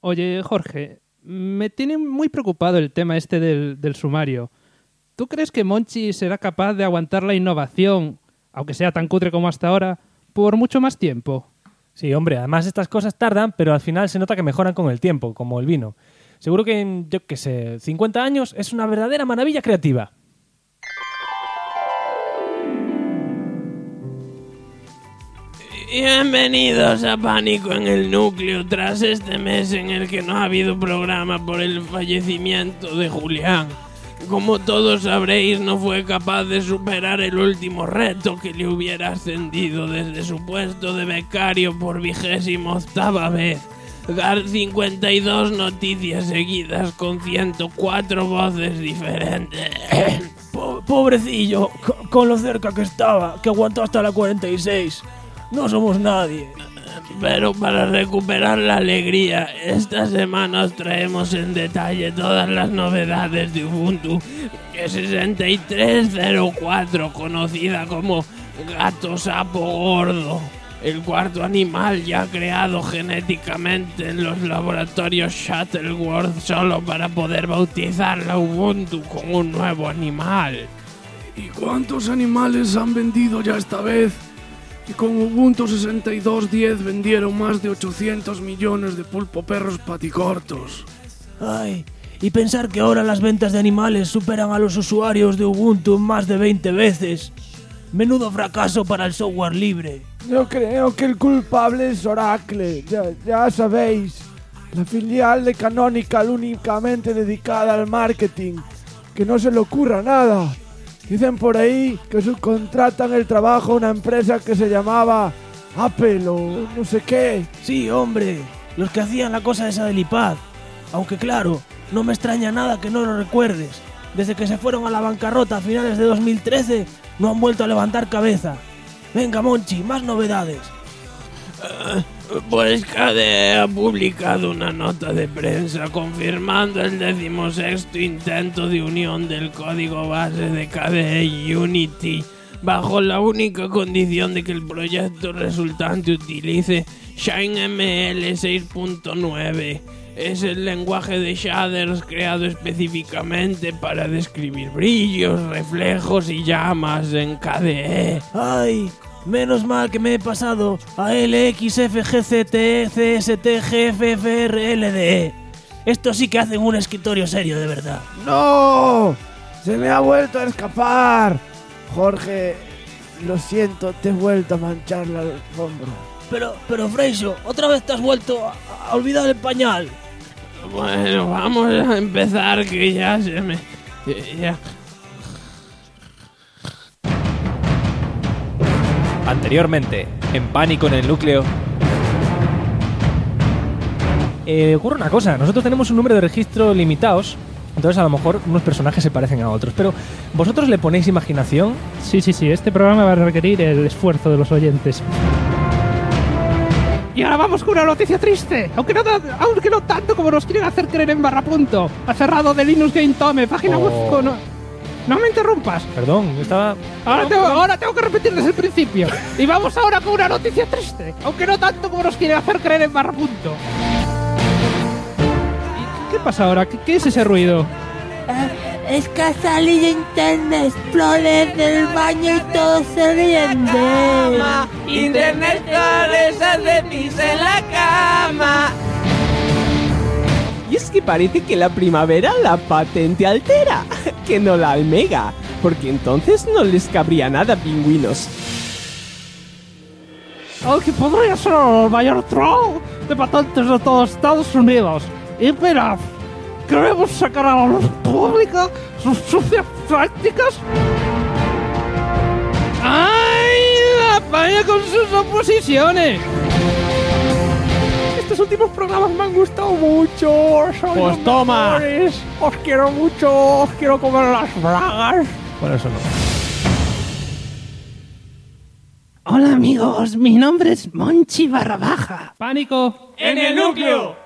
Oye, Jorge, me tiene muy preocupado el tema este del sumario. ¿Tú crees que Monchi será capaz de aguantar la innovación, aunque sea tan cutre como hasta ahora, por mucho más tiempo? Sí, hombre, además estas cosas tardan, pero al final se nota que mejoran con el tiempo, como el vino. Seguro que en, 50 años es una verdadera maravilla creativa. Bienvenidos a Pánico en el Núcleo, tras este mes en el que no ha habido programa por el fallecimiento de Julián. Como todos sabréis, no fue capaz de superar el último reto que le hubiera ascendido desde su puesto de becario por 28ª vez. Dar 52 noticias seguidas con 104 voces diferentes. Pobrecillo, con lo cerca que estaba, que aguantó hasta la 46. No somos nadie. Pero para recuperar la alegría, esta semana os traemos en detalle todas las novedades de Ubuntu 6304, conocida como gato sapo gordo, el cuarto animal ya creado genéticamente en los laboratorios Shuttleworth solo para poder bautizar la Ubuntu con un nuevo animal. ¿Y cuántos animales han vendido ya esta vez? Y con Ubuntu 62.10 vendieron más de 800 millones de pulpo perros paticortos. Ay, y pensar que ahora las ventas de animales superan a los usuarios de Ubuntu más de 20 veces. Menudo fracaso para el software libre. Yo creo que el culpable es Oracle, ya sabéis. La filial de Canonical únicamente dedicada al marketing. Que no se le ocurra nada. Dicen por ahí que subcontratan el trabajo a una empresa que se llamaba Apple o no sé qué. Sí, hombre, los que hacían la cosa esa del iPad. Aunque claro, no me extraña nada que no lo recuerdes. Desde que se fueron a la bancarrota a finales de 2013, no han vuelto a levantar cabeza. Venga, Monchi, más novedades. Pues KDE ha publicado una nota de prensa confirmando el 16º intento de unión del código base de KDE Unity, bajo la única condición de que el proyecto resultante utilice ShineML 6.9. Es el lenguaje de shaders creado específicamente para describir brillos, reflejos y llamas en KDE. ¡Ay! Menos mal que me he pasado a LXFGCTCSTGFFRLDE. Esto sí que hacen un escritorio serio, de verdad. ¡No! ¡Se me ha vuelto a escapar! Jorge, lo siento, te he vuelto a manchar la alfombra. Pero Freixo, otra vez te has vuelto a olvidar el pañal. Bueno, vamos a empezar, que ya se me... ya... Anteriormente, en Pánico en el Núcleo. Ocurre una cosa, nosotros tenemos un número de registro limitados, entonces a lo mejor unos personajes se parecen a otros, pero ¿vosotros le ponéis imaginación? Sí, este programa va a requerir el esfuerzo de los oyentes. Y ahora vamos con una noticia triste, aunque no tanto como nos quieren hacer creer en Barrapunto. Ha cerrado de Linux Game Tome, página web con... No me interrumpas. Perdón, estaba... Ahora tengo que repetir desde el principio. Y vamos ahora con una noticia triste, aunque no tanto como nos quieren hacer creer en Barrapunto. ¿Qué pasa ahora? ¿Qué es ese ruido? Es que ha salido Internet Explorer del baño y todo se riende. Internet Explorer se hace pis en la cama. Y es que parece que la primavera la patente altera, que no la almega, porque entonces no les cabría nada, pingüinos. Aunque podría ser el mayor troll de patentes de todos Estados Unidos. Y mirad, queremos sacar a la luz pública sus sucias prácticas. ¡Ay! La paña con sus oposiciones. Estos últimos programas me han gustado mucho. Pues toma. Os quiero mucho. Os quiero comer las bragas. Bueno, eso no. Hola amigos, mi nombre es Monchi Barrabaja. Pánico en el Núcleo.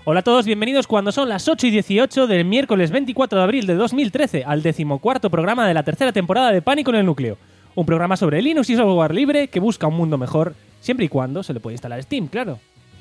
Hola a todos, bienvenidos cuando son las 8:18 del miércoles 24 de abril de 2013 al 14º programa de la tercera temporada de Pánico en el Núcleo. Un programa sobre Linux y software libre que busca un mundo mejor, siempre y cuando se le puede instalar Steam, claro.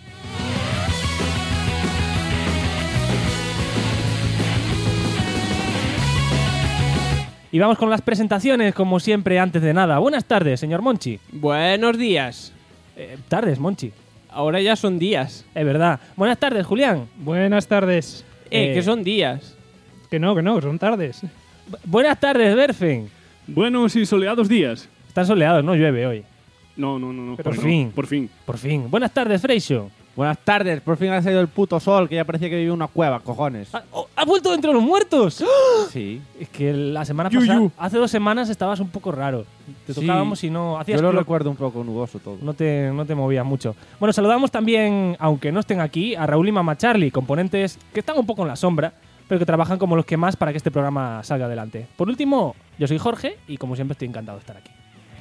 Y vamos con las presentaciones, como siempre, antes de nada. Buenas tardes, señor Monchi. Buenos días. Tardes, Monchi. Ahora ya son días. Es verdad. Buenas tardes, Julián. Buenas tardes. Que son días. Que no, son tardes. Buenas tardes, Berfen. Buenos y soleados días. Están soleados, no llueve hoy. No. Por fin. Por fin. Buenas tardes, Freixo. Buenas tardes, por fin ha salido el puto sol, que ya parecía que vivía en una cueva, cojones. ¿Ha vuelto dentro de los muertos? Sí. Es que la semana pasada, hace 2 semanas estabas un poco raro. Te tocábamos y no hacías... Yo lo recuerdo un poco nuboso todo. No te movías mucho. Bueno, saludamos también, aunque no estén aquí, a Raúl y Mama Charlie, componentes que están un poco en la sombra, pero que trabajan como los que más para que este programa salga adelante. Por último, yo soy Jorge y como siempre estoy encantado de estar aquí.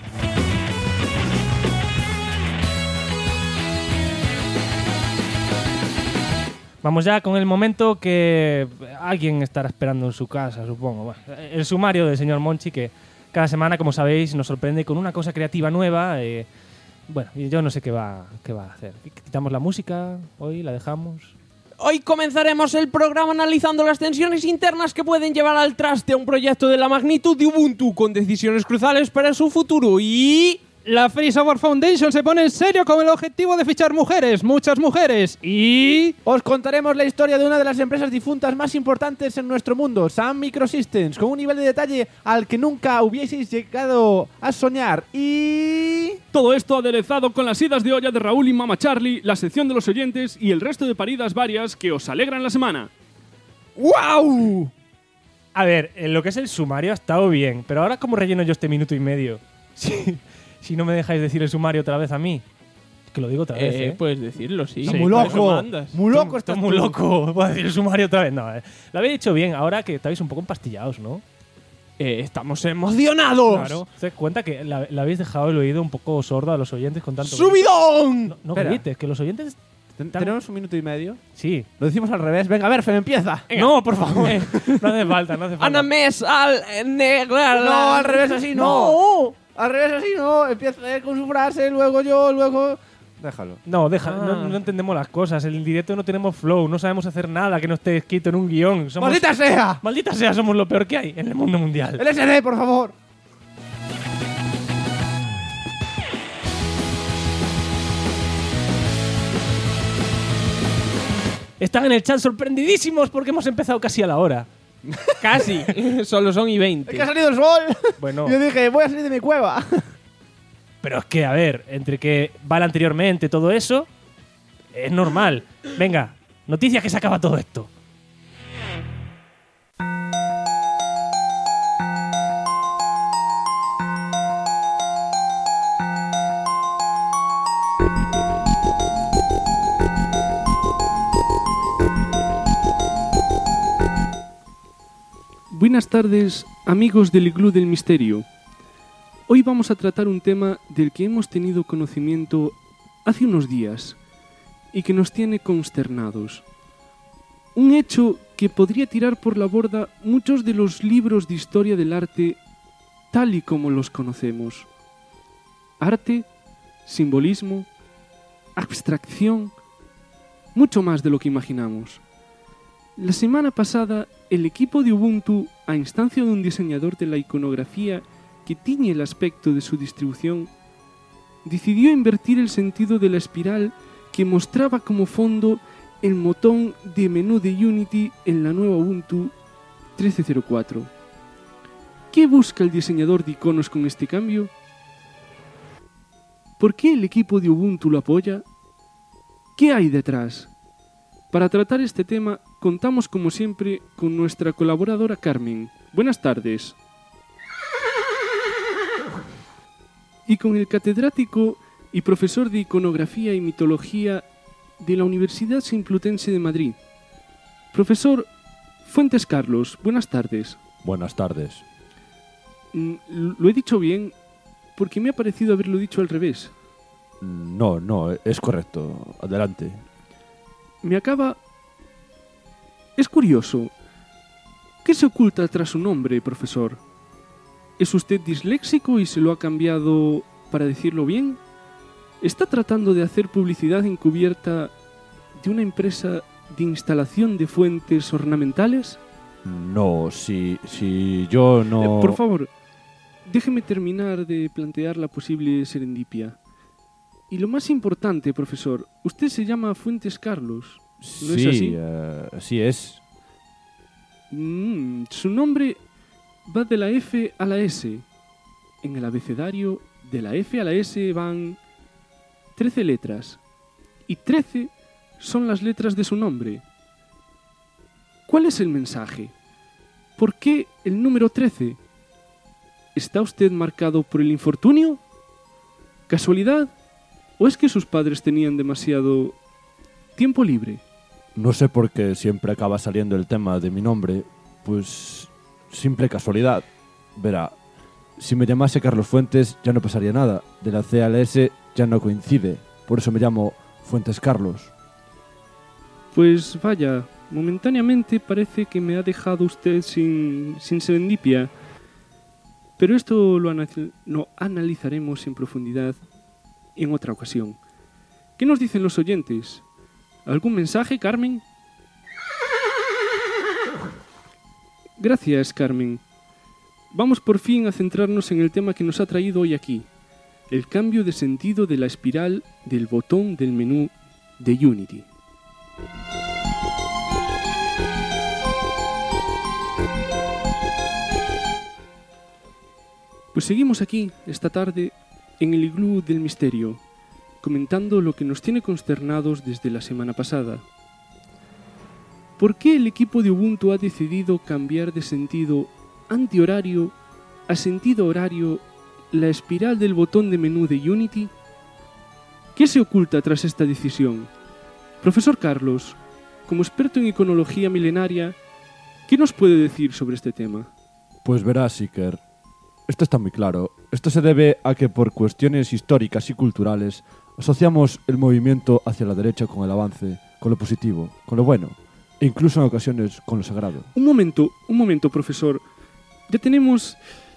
Vamos ya con el momento que alguien estará esperando en su casa, supongo. Bueno, el sumario del señor Monchi, que cada semana, como sabéis, nos sorprende con una cosa creativa nueva. Bueno, y yo no sé qué va a hacer. ¿Quitamos la música hoy? ¿La dejamos? Hoy comenzaremos el programa analizando las tensiones internas que pueden llevar al traste a un proyecto de la magnitud de Ubuntu, con decisiones cruciales para su futuro y... La Free Software Foundation se pone en serio con el objetivo de fichar mujeres, muchas mujeres, y... Os contaremos la historia de una de las empresas difuntas más importantes en nuestro mundo, Sun Microsystems, con un nivel de detalle al que nunca hubieseis llegado a soñar, y... Todo esto aderezado con las idas de olla de Raúl y Mama Charlie, la sección de los oyentes y el resto de paridas varias que os alegran la semana. ¡Wow! A ver, en lo que es el sumario ha estado bien, pero ahora ¿cómo relleno yo este minuto y medio? Si no me dejáis decir el sumario otra vez a mí. Que lo digo otra vez, ¿eh? Puedes decirlo, sí. Muy loco. Muy loco Estás estás muy tú. loco. Voy a decir el sumario otra vez. No, lo habéis dicho bien. Ahora que estáis un poco empastillados, ¿no? Estamos emocionados. Claro. ¿Te das cuenta que le habéis dejado el oído un poco sordo a los oyentes con tanto... ¡Subidón! No Espera. grites, que los oyentes... ¿Tenemos un minuto y medio? Sí. Lo decimos al revés. Venga, a ver, Fem, empieza. No, por favor. No hace falta. Ana mes al negro. No, al revés así no. Al revés así no. Empieza él con su frase, luego yo, luego... Déjalo. No, no entendemos las cosas. En el directo no tenemos flow, no sabemos hacer nada que no esté escrito en un guión. ¡Maldita sea! ¡Maldita sea! Somos lo peor que hay en el mundo mundial. LSD, por favor. Están en el chat sorprendidísimos porque hemos empezado casi a la hora. Casi. Solo son y 20. Es que ha salido el sol. Bueno. Yo dije, voy a salir de mi cueva. Pero es que, a ver, entre que vale anteriormente todo eso, es normal. Venga, noticias que se acaba todo esto. Buenas tardes, amigos del Iglú del Misterio. Hoy vamos a tratar un tema del que hemos tenido conocimiento hace unos días y que nos tiene consternados. Un hecho que podría tirar por la borda muchos de los libros de historia del arte tal y como los conocemos. Arte, simbolismo, abstracción, mucho más de lo que imaginamos. La semana pasada, el equipo de Ubuntu, a instancia de un diseñador de la iconografía que tiñe el aspecto de su distribución, decidió invertir el sentido de la espiral que mostraba como fondo el botón de menú de Unity en la nueva Ubuntu 13.04. ¿Qué busca el diseñador de iconos con este cambio? ¿Por qué el equipo de Ubuntu lo apoya? ¿Qué hay detrás? Para tratar este tema, contamos como siempre con nuestra colaboradora Carmen. Buenas tardes. Y con el catedrático y profesor de iconografía y mitología de la Universidad Complutense de Madrid. Profesor Fuentes Carlos, buenas tardes. Buenas tardes. ¿Lo he dicho bien? Porque me ha parecido haberlo dicho al revés. No, es correcto. Adelante. Me acaba Es curioso. ¿Qué se oculta tras su nombre, profesor? ¿Es usted disléxico y se lo ha cambiado para decirlo bien? ¿Está tratando de hacer publicidad encubierta de una empresa de instalación de fuentes ornamentales? No, si yo no... Por favor, déjeme terminar de plantear la posible serendipia. Y lo más importante, profesor, usted se llama Fuentes Carlos, ¿no es así? Así es. Su nombre va de la F a la S. En el abecedario, de la F a la S van 13 letras. Y 13 son las letras de su nombre. ¿Cuál es el mensaje? ¿Por qué el número 13? ¿Está usted marcado por el infortunio? ¿Casualidad? ¿O es que sus padres tenían demasiado tiempo libre? No sé por qué siempre acaba saliendo el tema de mi nombre. Pues simple casualidad. Verá, si me llamase Carlos Fuentes ya no pasaría nada. De la C a la S ya no coincide. Por eso me llamo Fuentes Carlos. Pues vaya, momentáneamente parece que me ha dejado usted sin serendipia. Pero esto lo analizaremos en profundidad en otra ocasión. ¿Qué nos dicen los oyentes? ¿Algún mensaje, Carmen? Gracias, Carmen. Vamos por fin a centrarnos en el tema que nos ha traído hoy aquí. El cambio de sentido de la espiral del botón del menú de Unity. Pues seguimos aquí, esta tarde, en el iglú del misterio, comentando lo que nos tiene consternados desde la semana pasada. ¿Por qué el equipo de Ubuntu ha decidido cambiar de sentido antihorario a sentido horario la espiral del botón de menú de Unity? ¿Qué se oculta tras esta decisión? Profesor Carlos, como experto en iconología milenaria, ¿qué nos puede decir sobre este tema? Pues verás, Iker, esto está muy claro. Esto se debe a que por cuestiones históricas y culturales asociamos el movimiento hacia la derecha con el avance, con lo positivo, con lo bueno, e incluso en ocasiones con lo sagrado. Un momento, profesor. Ya tenemos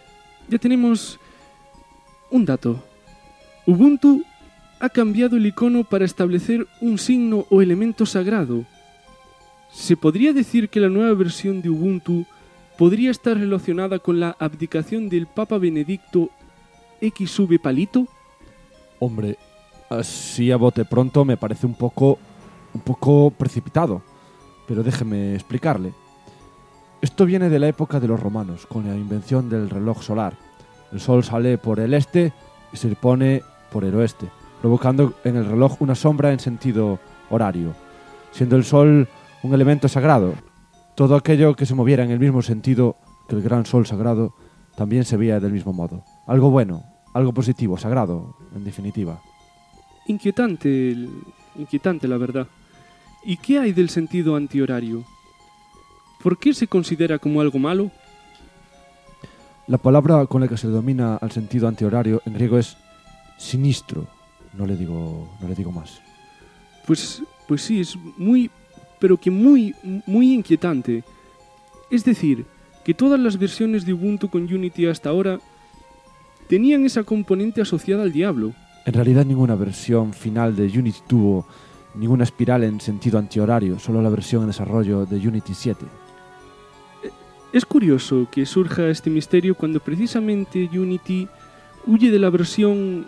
un dato. Ubuntu ha cambiado el icono para establecer un signo o elemento sagrado. ¿Se podría decir que la nueva versión de Ubuntu podría estar relacionada con la abdicación del Papa Benedicto XV Palito? Hombre, así a bote pronto me parece un poco precipitado, pero déjeme explicarle. Esto viene de la época de los romanos, con la invención del reloj solar. El sol sale por el este y se pone por el oeste, provocando en el reloj una sombra en sentido horario, siendo el sol un elemento sagrado. Todo aquello que se moviera en el mismo sentido que el gran sol sagrado también se veía del mismo modo. Algo bueno, algo positivo, sagrado, en definitiva. Inquietante la verdad. ¿Y qué hay del sentido antihorario? ¿Por qué se considera como algo malo? La palabra con la que se denomina al sentido antihorario en griego es sinistro. No le digo más. Pues sí, es muy inquietante. Es decir, que todas las versiones de Ubuntu con Unity hasta ahora tenían esa componente asociada al diablo. En realidad ninguna versión final de Unity tuvo ninguna espiral en sentido antihorario, solo la versión en desarrollo de Unity 7. Es curioso que surja este misterio cuando precisamente Unity huye de la versión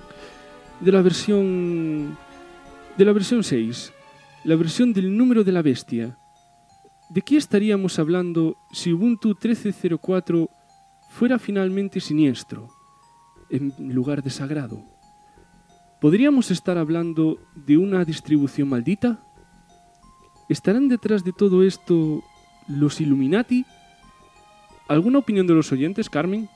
6, la versión del número de la bestia. ¿De qué estaríamos hablando si Ubuntu 13.04 fuera finalmente siniestro, en lugar de sagrado? ¿Podríamos estar hablando de una distribución maldita? ¿Estarán detrás de todo esto los Illuminati? ¿Alguna opinión de los oyentes, Carmen?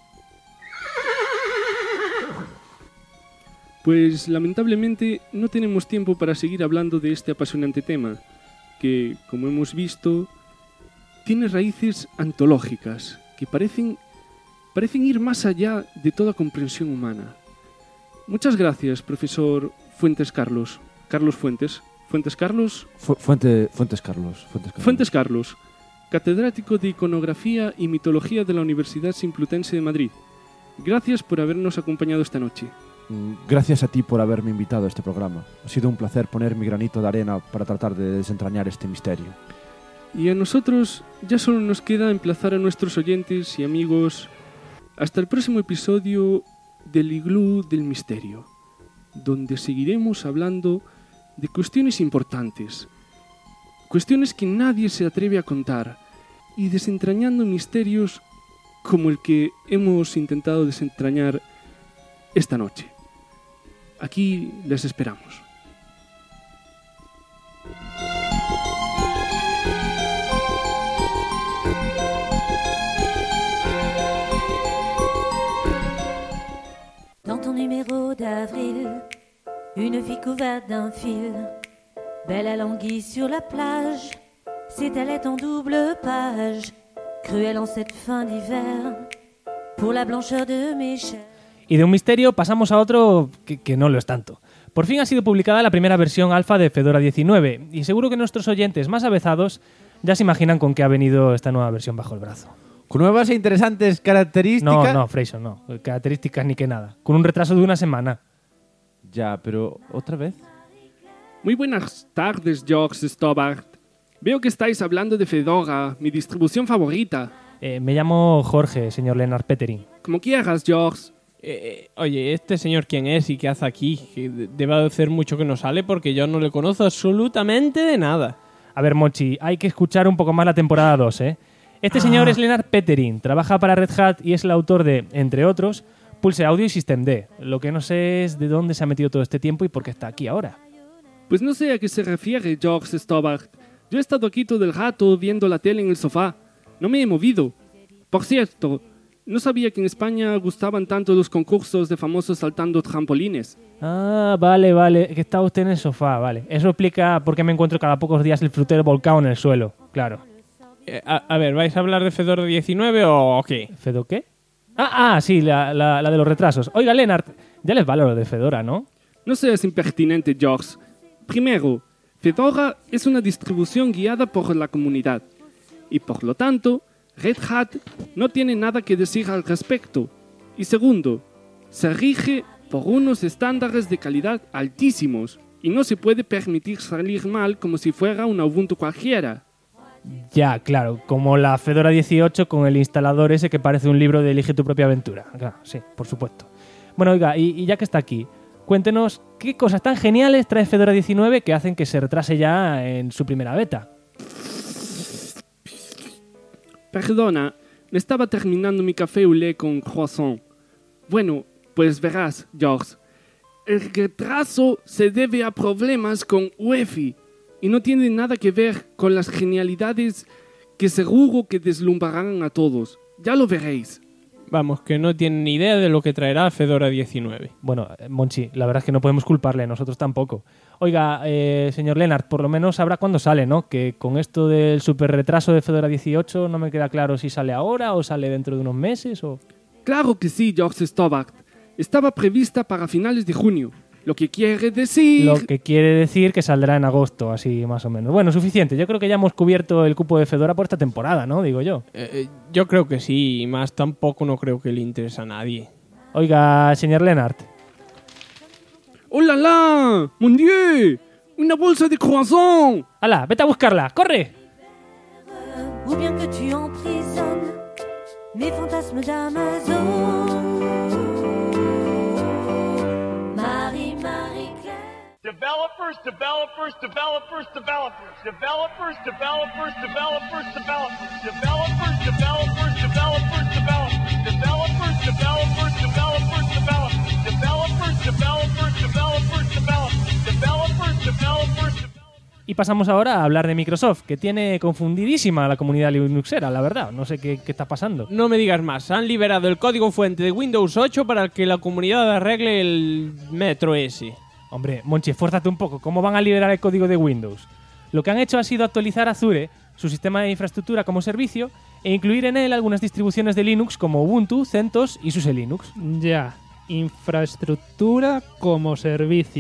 Pues lamentablemente no tenemos tiempo para seguir hablando de este apasionante tema, que, como hemos visto, tiene raíces antológicas que parecen ir más allá de toda comprensión humana. Muchas gracias, profesor Fuentes Carlos. Carlos Fuentes. ¿Fuentes Carlos? Fuentes Carlos. Fuentes Carlos. catedrático de Iconografía y Mitología de la Universidad Complutense de Madrid. Gracias por habernos acompañado esta noche. Gracias a ti por haberme invitado a este programa. Ha sido un placer poner mi granito de arena para tratar de desentrañar este misterio. Y a nosotros ya solo nos queda emplazar a nuestros oyentes y amigos hasta el próximo episodio del Iglú del Misterio, donde seguiremos hablando de cuestiones importantes, cuestiones que nadie se atreve a contar y desentrañando misterios como el que hemos intentado desentrañar esta noche. Aquí les esperamos. Dans ton numéro d'avril, une fille couverte d'un fil, belle à l'anguille sur la plage, s'étalait en double page, cruelle en cette fin d'hiver, pour la blancheur de mes chairs. Y de un misterio pasamos a otro que no lo es tanto. Por fin ha sido publicada la primera versión alfa de Fedora 19, y seguro que nuestros oyentes más avezados ya se imaginan con qué ha venido esta nueva versión bajo el brazo. Con nuevas e interesantes características. No, Freyson, no. Características ni que nada. Con un retraso de una semana. Ya, pero ¿otra vez? Muy buenas tardes, George Stobart. Veo que estáis hablando de Fedora, mi distribución favorita. Me llamo Jorge, señor Lennart Petering. Como quieras, George. Oye, ¿este señor quién es y qué hace aquí? Que debe hacer mucho que no sale porque yo no le conozco absolutamente de nada. A ver, Monchi, hay que escuchar un poco más la temporada 2, ¿eh? Este señor es Lennart Petering, trabaja para Red Hat y es el autor de, entre otros, Pulse Audio y System D. Lo que no sé es de dónde se ha metido todo este tiempo y por qué está aquí ahora. Pues no sé a qué se refiere, George Stobart. Yo he estado aquí todo el rato viendo la tele en el sofá. No me he movido. Por cierto, no sabía que en España gustaban tanto los concursos de famosos saltando trampolines. Ah, vale, que está usted en el sofá, vale. Eso explica por qué me encuentro cada pocos días el frutero volcado en el suelo, claro. A ver, ¿vais a hablar de Fedora 19 o qué? ¿Fedo qué? Sí, la de los retrasos. Oiga, Lennart, ya les vale lo de Fedora, ¿no? No seas impertinente, George. Primero, Fedora es una distribución guiada por la comunidad. Y por lo tanto, Red Hat no tiene nada que decir al respecto. Y segundo, se rige por unos estándares de calidad altísimos. Y no se puede permitir salir mal como si fuera una Ubuntu cualquiera. Ya, claro, como la Fedora 18 con el instalador ese que parece un libro de Elige tu propia aventura. Claro, sí, por supuesto. Bueno, oiga, y ya que está aquí, cuéntenos qué cosas tan geniales trae Fedora 19 que hacen que se retrase ya en su primera beta. Perdona, me estaba terminando mi café au lait con croissant. Bueno, pues verás, George, el retraso se debe a problemas con UEFI. Y no tiene nada que ver con las genialidades que seguro que deslumbrarán a todos. Ya lo veréis. Vamos, que no tienen ni idea de lo que traerá Fedora 19. Bueno, Monchi, la verdad es que no podemos culparle, nosotros tampoco. Oiga, señor Lennart, por lo menos sabrá cuándo sale, ¿no? Que con esto del super retraso de Fedora 18 no me queda claro si sale ahora o sale dentro de unos meses o... Claro que sí, George Stobart. Estaba prevista para finales de junio. Lo que quiere decir que saldrá en agosto, así más o menos. Bueno, suficiente. Yo creo que ya hemos cubierto el cupo de Fedora por esta temporada, ¿no? Digo yo. Yo creo que sí, y más tampoco no creo que le interese a nadie. Oiga, señor Lennart. ¡Oh la la! ¡Mon Dieu! ¡Una bolsa de croissant! ¡Hala! ¡Vete a buscarla! ¡Corre! Ou bien que tu emprisonnes mes fantasmes d'Amazon. Developers. Y pasamos ahora a hablar de Microsoft, que tiene confundidísima a la comunidad linuxera, la verdad. No sé qué está pasando. No me digas más. Han liberado el código fuente de Windows 8 para que la comunidad arregle el Metro S. Hombre, Monchi, esfuérzate un poco. ¿Cómo van a liberar el código de Windows? Lo que han hecho ha sido actualizar Azure, su sistema de infraestructura como servicio, e incluir en él algunas distribuciones de Linux como Ubuntu, CentOS y SUSE Linux. Ya, infraestructura como servicio.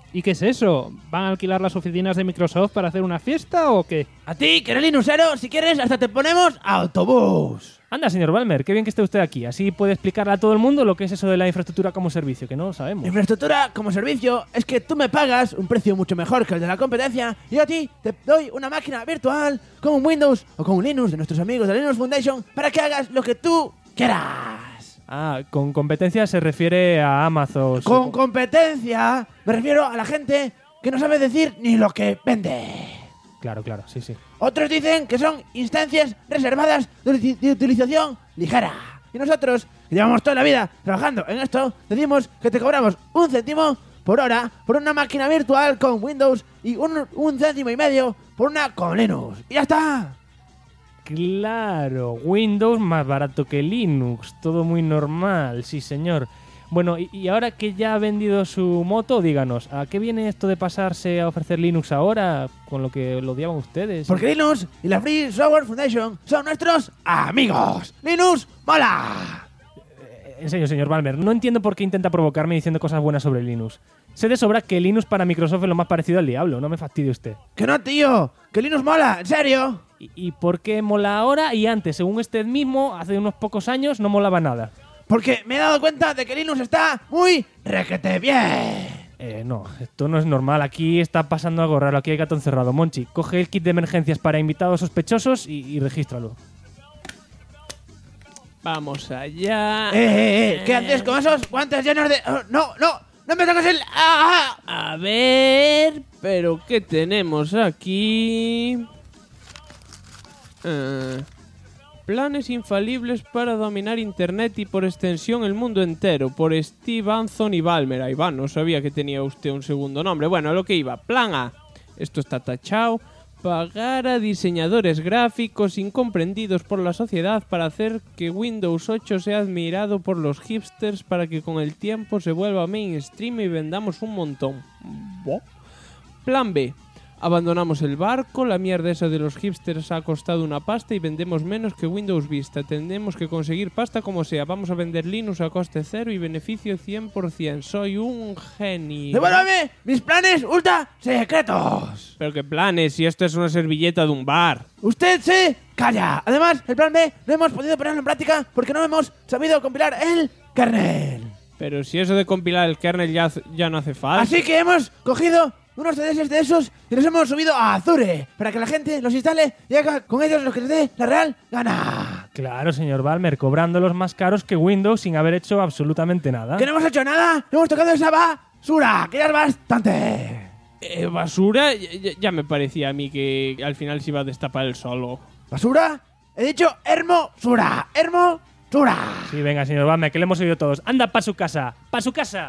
¿Y qué es eso? ¿Van a alquilar las oficinas de Microsoft para hacer una fiesta o qué? A ti, que eres linuxero, si quieres, hasta te ponemos autobús. Anda, señor Balmer, qué bien que esté usted aquí. Así puede explicarle a todo el mundo lo que es eso de la infraestructura como servicio, que no lo sabemos. Infraestructura como servicio es que tú me pagas un precio mucho mejor que el de la competencia y yo a ti te doy una máquina virtual con un Windows o con un Linux de nuestros amigos de Linux Foundation para que hagas lo que tú quieras. Ah, con competencia se refiere a Amazon. Con competencia me refiero a la gente que no sabe decir ni lo que vende. Claro, sí. Otros dicen que son instancias reservadas de utilización ligera. Y nosotros, que llevamos toda la vida trabajando en esto, decimos que te cobramos 1 céntimo por hora por una máquina virtual con Windows y 1,5 céntimos por una con Linux. ¡Y ya está! Claro, Windows más barato que Linux, todo muy normal, sí señor. Bueno, y ahora que ya ha vendido su moto, díganos, ¿a qué viene esto de pasarse a ofrecer Linux ahora, con lo que lo odiaban ustedes? Porque Linux y la Free Software Foundation son nuestros amigos. ¡Linux mola! En serio, señor Balmer, no entiendo por qué intenta provocarme diciendo cosas buenas sobre Linux. Sé de sobra que Linux para Microsoft es lo más parecido al diablo, no me fastidie usted. ¡Que no, tío! ¡Que Linux mola! ¿En serio? ¿Y por qué mola ahora y antes? Según usted mismo, hace unos pocos años no molaba nada. Porque me he dado cuenta de que Linux está muy requete bien. No, esto no es normal. Aquí está pasando algo raro. Aquí hay gato encerrado. Monchi, coge el kit de emergencias para invitados sospechosos y regístralo. Vamos allá. ¿Qué haces con esos guantes llenos de...? ¡No me toques el...! ¡Ah! A ver... ¿Pero qué tenemos aquí? Planes infalibles para dominar Internet y por extensión el mundo entero, por Steve Anthony Balmer. Ahí va, no sabía que tenía usted un segundo nombre. Bueno, a lo que iba. Plan A. Esto está tachado. Pagar a diseñadores gráficos incomprendidos por la sociedad para hacer que Windows 8 sea admirado por los hipsters para que con el tiempo se vuelva mainstream y vendamos un montón. Plan B. Abandonamos el barco, la mierda esa de los hipsters ha costado una pasta y vendemos menos que Windows Vista. Tenemos que conseguir pasta como sea. Vamos a vender Linux a coste cero y beneficio 100%. Soy un genio. ¡Devuélveme mis planes ultra secretos! ¿Pero qué planes? Si esto es una servilleta de un bar. ¡Usted se calla! Además, el plan B no hemos podido ponerlo en práctica porque no hemos sabido compilar el kernel. Pero si eso de compilar el kernel ya no hace falta. Así que hemos cogido unos CDs de esos y los hemos subido a Azure para que la gente los instale y haga con ellos lo que les dé la real gana. Claro, señor Balmer, cobrándolos más caros que Windows sin haber hecho absolutamente nada. ¿Que no hemos hecho nada? ¡Hemos tocado esa basura! ¡Que ya es bastante! ¿Basura? Ya me parecía a mí que al final se iba a destapar el solo. ¿Basura? He dicho hermosura. ¡Hermosura! Sí, venga, señor Balmer, que le hemos oído todos. ¡Anda pa' su casa! ¡Pa' su casa!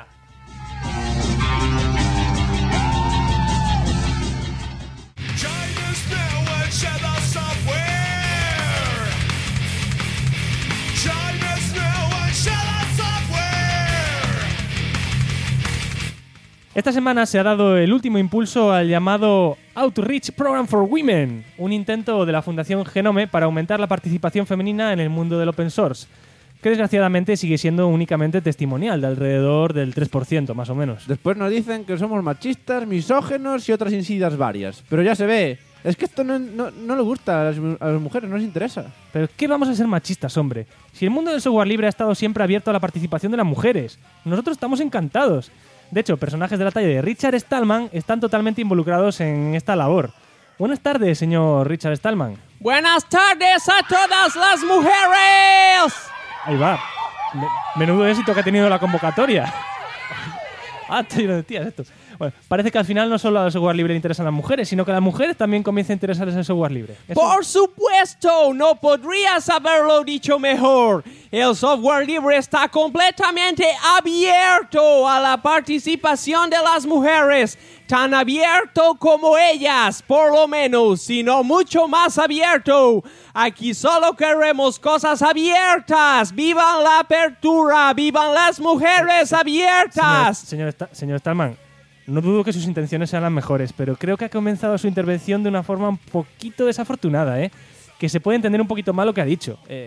Esta semana se ha dado el último impulso al llamado Outreach Program for Women, un intento de la Fundación Genome para aumentar la participación femenina en el mundo del open source, que desgraciadamente sigue siendo únicamente testimonial, de alrededor del 3%, más o menos. Después nos dicen que somos machistas, misógenos y otras insidias varias. Pero ya se ve. Es que esto no le gusta a las mujeres, no les interesa. ¿Pero qué vamos a ser machistas, hombre? Si el mundo del software libre ha estado siempre abierto a la participación de las mujeres. Nosotros estamos encantados. De hecho, personajes de la talla de Richard Stallman están totalmente involucrados en esta labor. Buenas tardes, señor Richard Stallman. ¡Buenas tardes a todas las mujeres! Ahí va. Menudo éxito que ha tenido la convocatoria. Estoy lleno de tías esto. Bueno, parece que al final no solo al software libre le interesan las mujeres, sino que a las mujeres también comienza a interesarles el software libre. ¿Eso? ¡Por supuesto! ¡No podrías haberlo dicho mejor! El software libre está completamente abierto a la participación de las mujeres. Tan abierto como ellas, por lo menos, sino mucho más abierto. Aquí solo queremos cosas abiertas. ¡Vivan la apertura! ¡Vivan las mujeres abiertas! Señor Stallman, no dudo que sus intenciones sean las mejores, pero creo que ha comenzado su intervención de una forma un poquito desafortunada, ¿eh? Que se puede entender un poquito mal lo que ha dicho.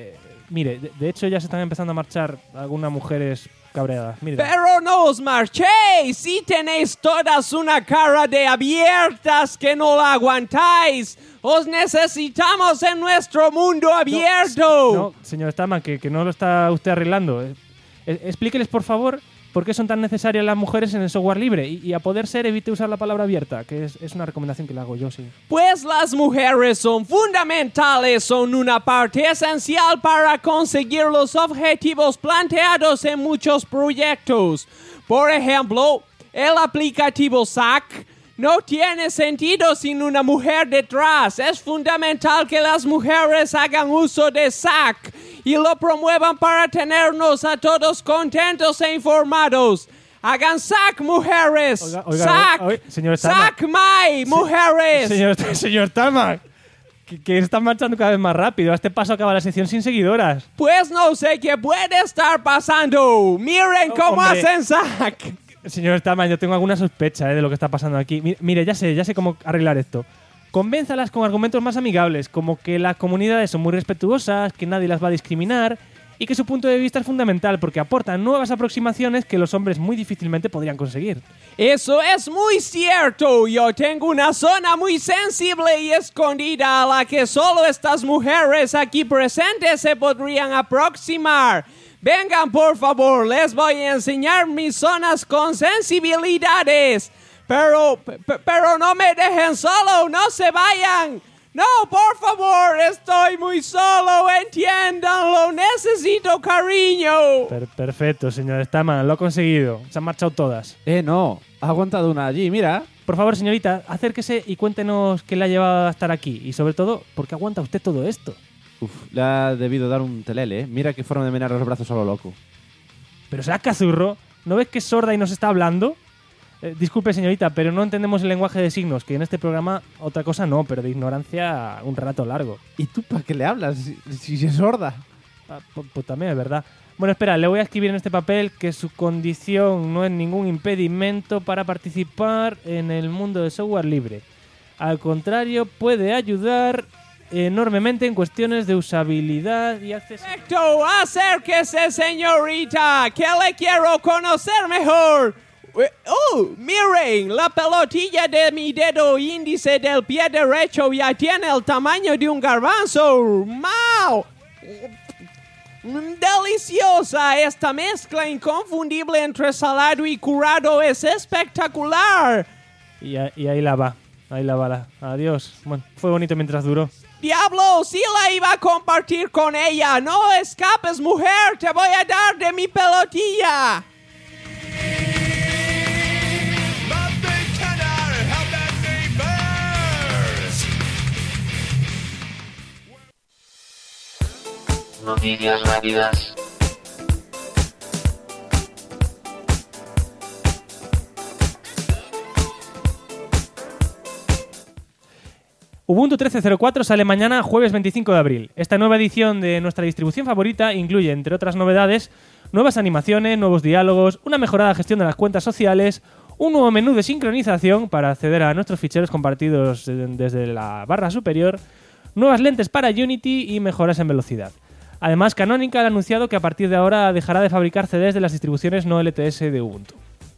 Mire, de hecho ya se están empezando a marchar algunas mujeres cabreadas. Mire. Pero no os marchéis, si tenéis todas una cara de abiertas que no la aguantáis. Os necesitamos en nuestro mundo abierto. No, señor Stallman, que no lo está usted arreglando. Explíqueles, por favor, por qué son tan necesarias las mujeres en el software libre. Y a poder ser, evite usar la palabra abierta, que es una recomendación que le hago yo, sí. Pues las mujeres son fundamentales, son una parte esencial para conseguir los objetivos planteados en muchos proyectos. Por ejemplo, el aplicativo SAC no tiene sentido sin una mujer detrás. Es fundamental que las mujeres hagan uso de SAC y lo promuevan para tenernos a todos contentos e informados. Hagan SAC, mujeres. SAC. Señor Stallman. SAC, my, mujeres. Señor Stallman, que están marchando cada vez más rápido. A este paso acaba la sección sin seguidoras. Pues no sé qué puede estar pasando. Miren cómo hacen SAC. Señor Stallman, yo tengo alguna sospecha de lo que está pasando aquí. Mire, ya sé cómo arreglar esto. Convénzalas con argumentos más amigables, como que las comunidades son muy respetuosas, que nadie las va a discriminar y que su punto de vista es fundamental porque aportan nuevas aproximaciones que los hombres muy difícilmente podrían conseguir. Eso es muy cierto. Yo tengo una zona muy sensible y escondida a la que solo estas mujeres aquí presentes se podrían aproximar. Vengan, por favor, les voy a enseñar mis zonas con sensibilidades. Pero no me dejen solo, no se vayan. No, por favor, estoy muy solo, entiéndanlo, necesito cariño. Perfecto, señor Stallman, lo ha conseguido. Se han marchado todas. No, ha aguantado una allí, mira. Por favor, señorita, acérquese y cuéntenos qué le ha llevado a estar aquí. Y sobre todo, ¿por qué aguanta usted todo esto? Le ha debido dar un telele, ¿eh? Mira qué forma de menear los brazos a lo loco. Pero será cazurro, ¿no ves que es sorda y nos está hablando? Disculpe, señorita, pero no entendemos el lenguaje de signos, que en este programa otra cosa no, pero de ignorancia un rato largo. ¿Y tú para qué le hablas si es sorda? Pues también es verdad. Bueno, espera, le voy a escribir en este papel que su condición no es ningún impedimento para participar en el mundo del software libre. Al contrario, puede ayudar enormemente en cuestiones de usabilidad y acceso. Perfecto, acérquese, señorita, que le quiero conocer mejor. Miren, la pelotilla de mi dedo índice del pie derecho ya tiene el tamaño de un garbanzo. ¡Mau! Deliciosa, esta mezcla inconfundible entre salado y curado es espectacular. Y ahí la va. Adiós. Bueno, fue bonito mientras duró. ¡Diablo! ¡Sí la iba a compartir con ella! ¡No escapes, mujer! ¡Te voy a dar de mi pelotilla! Noticias rápidas. Ubuntu 13.04 sale mañana, jueves 25 de abril. Esta nueva edición de nuestra distribución favorita incluye, entre otras novedades, nuevas animaciones, nuevos diálogos, una mejorada gestión de las cuentas sociales, un nuevo menú de sincronización para acceder a nuestros ficheros compartidos desde la barra superior, nuevas lentes para Unity y mejoras en velocidad. Además, Canonical ha anunciado que a partir de ahora dejará de fabricar CDs de las distribuciones no LTS de Ubuntu.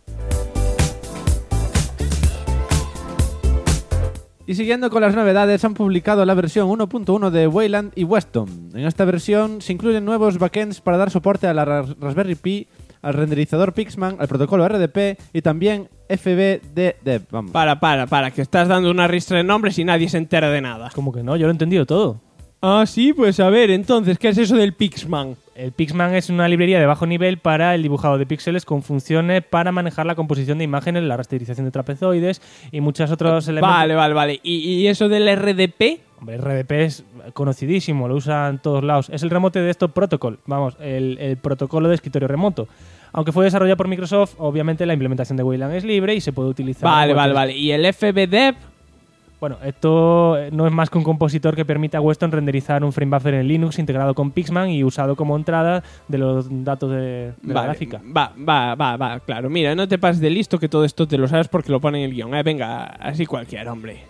Y siguiendo con las novedades, han publicado la versión 1.1 de Wayland y Weston. En esta versión se incluyen nuevos backends para dar soporte a la Raspberry Pi, al renderizador Pixman, al protocolo RDP y también FBDDev. Vamos. Para, que estás dando una ristra de nombres y nadie se entera de nada. ¿Cómo que no? Yo lo he entendido todo. Ah, sí, pues a ver, entonces, ¿qué es eso del Pixman? El Pixman es una librería de bajo nivel para el dibujado de píxeles con funciones para manejar la composición de imágenes, la rasterización de trapezoides y muchos otros elementos. Vale. ¿Y eso del RDP? Hombre, RDP es conocidísimo, lo usan en todos lados. Es el Remote Desktop Protocol, vamos, el protocolo de escritorio remoto. Aunque fue desarrollado por Microsoft, obviamente la implementación de Wayland es libre y se puede utilizar. Vale. ¿Y el FBDev? Bueno, esto no es más que un compositor que permite a Weston renderizar un frame buffer en Linux integrado con Pixman y usado como entrada de los datos de la gráfica. Va, claro. Mira, no te pases de listo que todo esto te lo sabes porque lo pone en el guión. Venga, así cualquier hombre.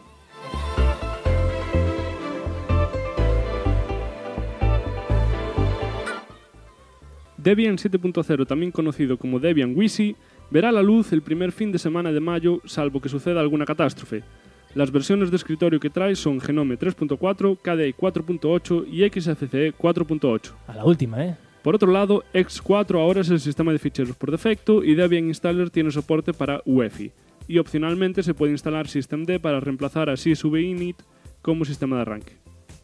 Debian 7.0, también conocido como Debian Wisi, verá la luz el primer fin de semana de mayo, salvo que suceda alguna catástrofe. Las versiones de escritorio que trae son Genome 3.4, KDE 4.8 y XFCE 4.8. A la última, ¿eh? Por otro lado, X4 ahora es el sistema de ficheros por defecto y Debian Installer tiene soporte para UEFI. Y opcionalmente se puede instalar systemd para reemplazar a sysvinit como sistema de arranque.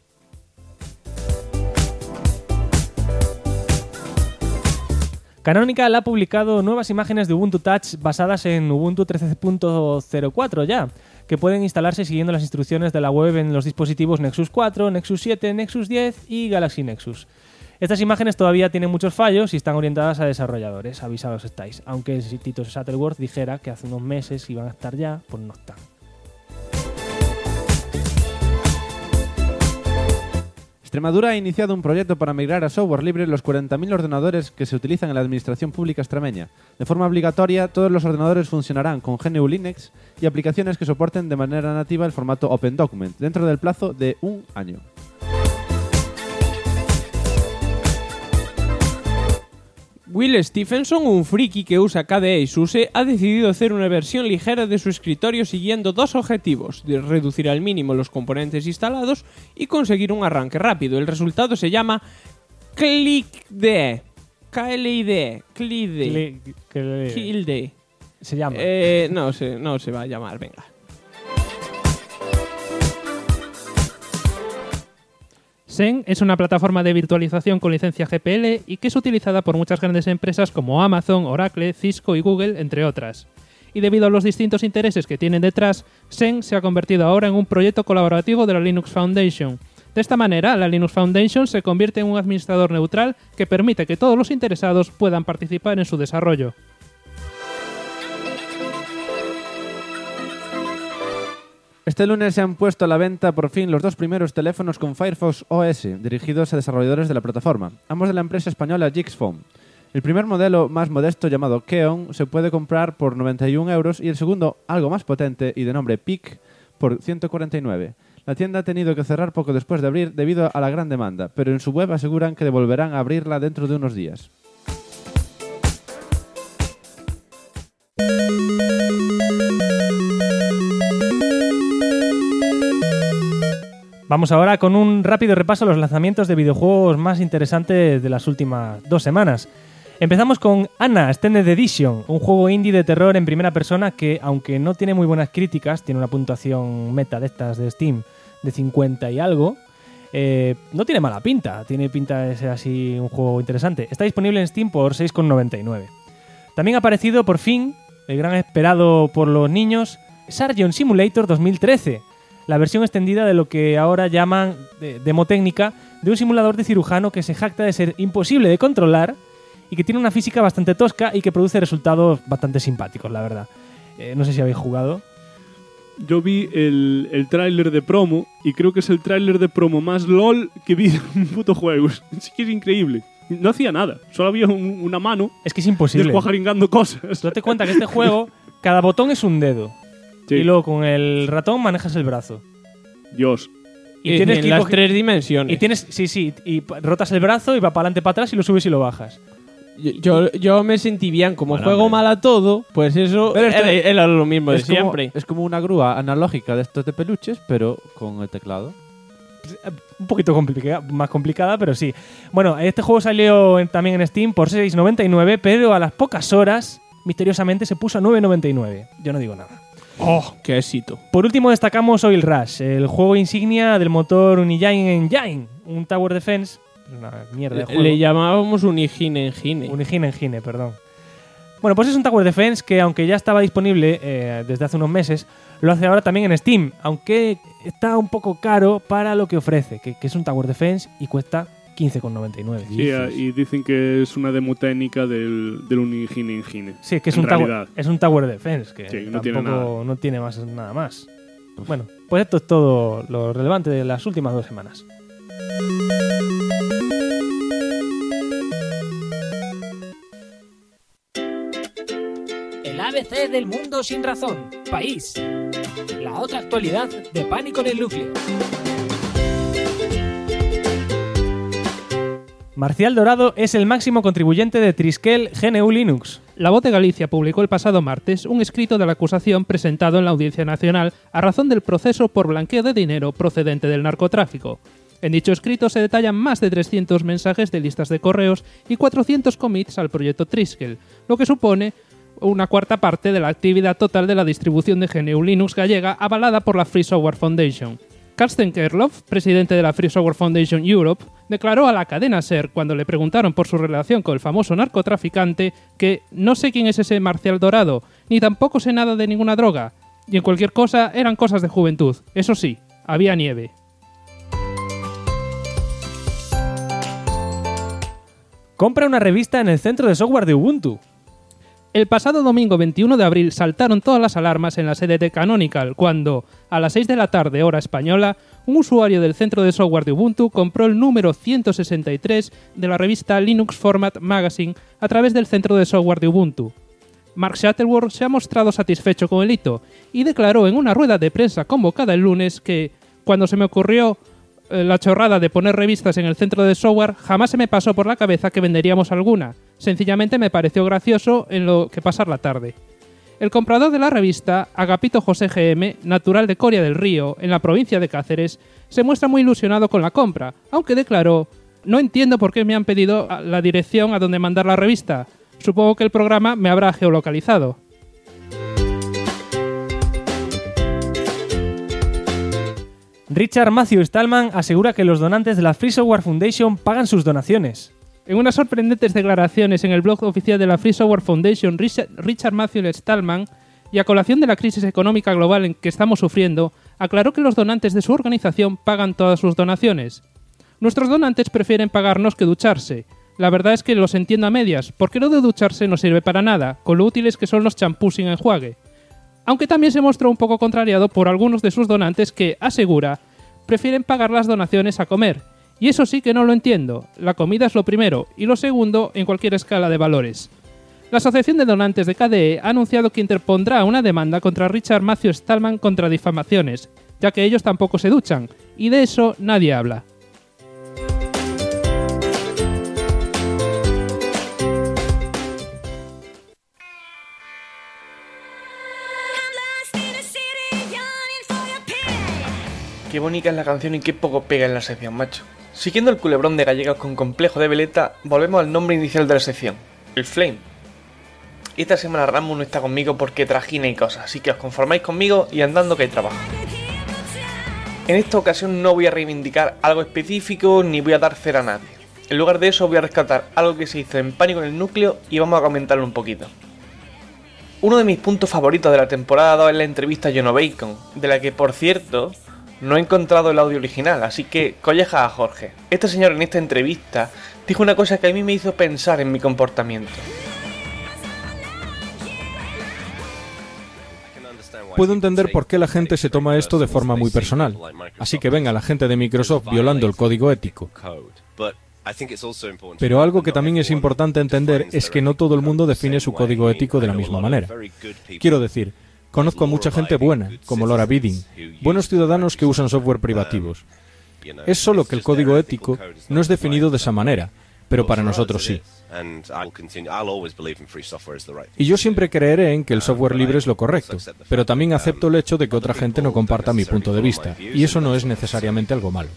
Canonical ha publicado nuevas imágenes de Ubuntu Touch basadas en Ubuntu 13.04 ya, que pueden instalarse siguiendo las instrucciones de la web en los dispositivos Nexus 4, Nexus 7, Nexus 10 y Galaxy Nexus. Estas imágenes todavía tienen muchos fallos y están orientadas a desarrolladores, avisados estáis, aunque el Tito Shuttleworth dijera que hace unos meses iban a estar ya, pues no están. Extremadura ha iniciado un proyecto para migrar a software libre los 40.000 ordenadores que se utilizan en la administración pública extremeña. De forma obligatoria, todos los ordenadores funcionarán con GNU Linux y aplicaciones que soporten de manera nativa el formato Open Document, dentro del plazo de 1 año. Will Stephenson, un friki que usa KDE y SUSE, ha decidido hacer una versión ligera de su escritorio siguiendo dos objetivos: de reducir al mínimo los componentes instalados y conseguir un arranque rápido. El resultado se llama ClickDE. KLID. ClickDE. Se llama. No se va a llamar, venga. Xen es una plataforma de virtualización con licencia GPL y que es utilizada por muchas grandes empresas como Amazon, Oracle, Cisco y Google, entre otras. Y debido a los distintos intereses que tienen detrás, Xen se ha convertido ahora en un proyecto colaborativo de la Linux Foundation. De esta manera, la Linux Foundation se convierte en un administrador neutral que permite que todos los interesados puedan participar en su desarrollo. Este lunes se han puesto a la venta por fin los dos primeros teléfonos con Firefox OS, dirigidos a desarrolladores de la plataforma, ambos de la empresa española Gixphone. El primer modelo, más modesto, llamado Keon, se puede comprar por 91 euros y el segundo, algo más potente y de nombre Peak, por 149. La tienda ha tenido que cerrar poco después de abrir debido a la gran demanda, pero en su web aseguran que volverán a abrirla dentro de unos días. Vamos ahora con un rápido repaso a los lanzamientos de videojuegos más interesantes de las últimas 2 semanas. Empezamos con Anna Extended Edition, un juego indie de terror en primera persona que, aunque no tiene muy buenas críticas, tiene una puntuación meta de estas de Steam de 50 y algo, no tiene mala pinta, tiene pinta de ser así un juego interesante. Está disponible en Steam por 6,99. También ha aparecido por fin, el gran esperado por los niños, Surgeon Simulator 2013, la versión extendida de lo que ahora llaman demo técnica de un simulador de cirujano que se jacta de ser imposible de controlar y que tiene una física bastante tosca y que produce resultados bastante simpáticos, la verdad. No sé si habéis jugado. Yo vi el tráiler de promo y creo que es el tráiler de promo más LOL que vi en un puto juego. Sí que es increíble. No hacía nada, solo había una mano. Es que es imposible. Descuajaringando cosas. Date cuenta que este juego, cada botón es un dedo. Sí. Y luego con el ratón manejas el brazo. Dios. Y tienes que las 3 dimensiones. Y tienes, sí, y rotas el brazo y va para adelante, para atrás y lo subes y lo bajas. Yo me sentí bien, como juego mal a todo, pues eso era lo mismo de siempre. Es como una grúa analógica de estos de peluches, pero con el teclado. Un poquito más complicada, pero sí. Bueno, este juego salió también en Steam por 6,99, pero a las pocas horas, misteriosamente, se puso a 9,99. Yo no digo nada. ¡Oh, qué éxito! Por último destacamos Oil Rush, el juego insignia del motor Unigine Engine, un Tower Defense, una mierda de juego. Le llamábamos Unigine Engine. Unigine Engine, perdón. Bueno, pues es un Tower Defense que, aunque ya estaba disponible desde hace unos meses, lo hace ahora también en Steam, aunque está un poco caro para lo que ofrece, que es un Tower Defense y cuesta 15,99. Sí, y dicen que es una demo técnica del Unigine Engine. Sí, que es un Tower Defense, que sí, no tiene nada más. Bueno, pues esto es todo lo relevante de las últimas 2 semanas. El ABC del mundo sin razón. País. La otra actualidad de Pánico en el Núcleo. Marcial Dorado es el máximo contribuyente de Triskel GNU Linux. La Voz de Galicia publicó el pasado martes un escrito de la acusación presentado en la Audiencia Nacional a razón del proceso por blanqueo de dinero procedente del narcotráfico. En dicho escrito se detallan más de 300 mensajes de listas de correos y 400 commits al proyecto Triskel, lo que supone una cuarta parte de la actividad total de la distribución de GNU Linux gallega avalada por la Free Software Foundation. Karsten Kerloff, presidente de la Free Software Foundation Europe, declaró a la cadena SER cuando le preguntaron por su relación con el famoso narcotraficante que no sé quién es ese Marcial Dorado, ni tampoco sé nada de ninguna droga, y en cualquier cosa eran cosas de juventud. Eso sí, había nieve. Compra una revista en el centro de software de Ubuntu. El pasado domingo 21 de abril saltaron todas las alarmas en la sede de Canonical cuando, a las 6 de la tarde hora española, un usuario del centro de software de Ubuntu compró el número 163 de la revista Linux Format Magazine a través del centro de software de Ubuntu. Mark Shuttleworth se ha mostrado satisfecho con el hito y declaró en una rueda de prensa convocada el lunes que, cuando se me ocurrió la chorrada de poner revistas en el centro de software, jamás se me pasó por la cabeza que venderíamos alguna. Sencillamente me pareció gracioso en lo que pasar la tarde. El comprador de la revista, Agapito José GM, natural de Coria del Río, en la provincia de Cáceres, se muestra muy ilusionado con la compra, aunque declaró: no entiendo por qué me han pedido la dirección a donde mandar la revista. Supongo que el programa me habrá geolocalizado. Richard Matthew Stallman asegura que los donantes de la Free Software Foundation pagan sus donaciones. En unas sorprendentes declaraciones en el blog oficial de la Free Software Foundation, Richard Matthew Stallman, y a colación de la crisis económica global en que estamos sufriendo, aclaró que los donantes de su organización pagan todas sus donaciones. Nuestros donantes prefieren pagarnos que ducharse. La verdad es que los entiendo a medias, porque lo de ducharse no sirve para nada, con lo útiles que son los champús sin enjuague. Aunque también se mostró un poco contrariado por algunos de sus donantes que, asegura, prefieren pagar las donaciones a comer. Y eso sí que no lo entiendo. La comida es lo primero y lo segundo en cualquier escala de valores. La Asociación de Donantes de KDE ha anunciado que interpondrá una demanda contra Richard Matthew Stallman contra difamaciones, ya que ellos tampoco se duchan, y de eso nadie habla. Qué bonita es la canción y qué poco pega en la sección, macho. Siguiendo el culebrón de gallegos con complejo de veleta, volvemos al nombre inicial de la sección, el Flame. Esta semana Rambo no está conmigo porque trajina y cosas, así que os conformáis conmigo y andando que hay trabajo. En esta ocasión no voy a reivindicar algo específico ni voy a dar cera a nadie. En lugar de eso voy a rescatar algo que se hizo en Pánico en el Núcleo y vamos a comentarlo un poquito. Uno de mis puntos favoritos de la temporada 2 es la entrevista a Jono Bacon, de la que, por cierto, no he encontrado el audio original, así que colleja a Jorge. Este señor en esta entrevista dijo una cosa que a mí me hizo pensar en mi comportamiento. Puedo entender por qué la gente se toma esto de forma muy personal. Así que venga la gente de Microsoft violando el código ético. Pero algo que también es importante entender es que no todo el mundo define su código ético de la misma manera. Quiero decir, conozco a mucha gente buena, como Laura Bidding, buenos ciudadanos que usan software privativos. Es solo que el código ético no es definido de esa manera, pero para nosotros sí. Y yo siempre creeré en que el software libre es lo correcto, pero también acepto el hecho de que otra gente no comparta mi punto de vista, y eso no es necesariamente algo malo.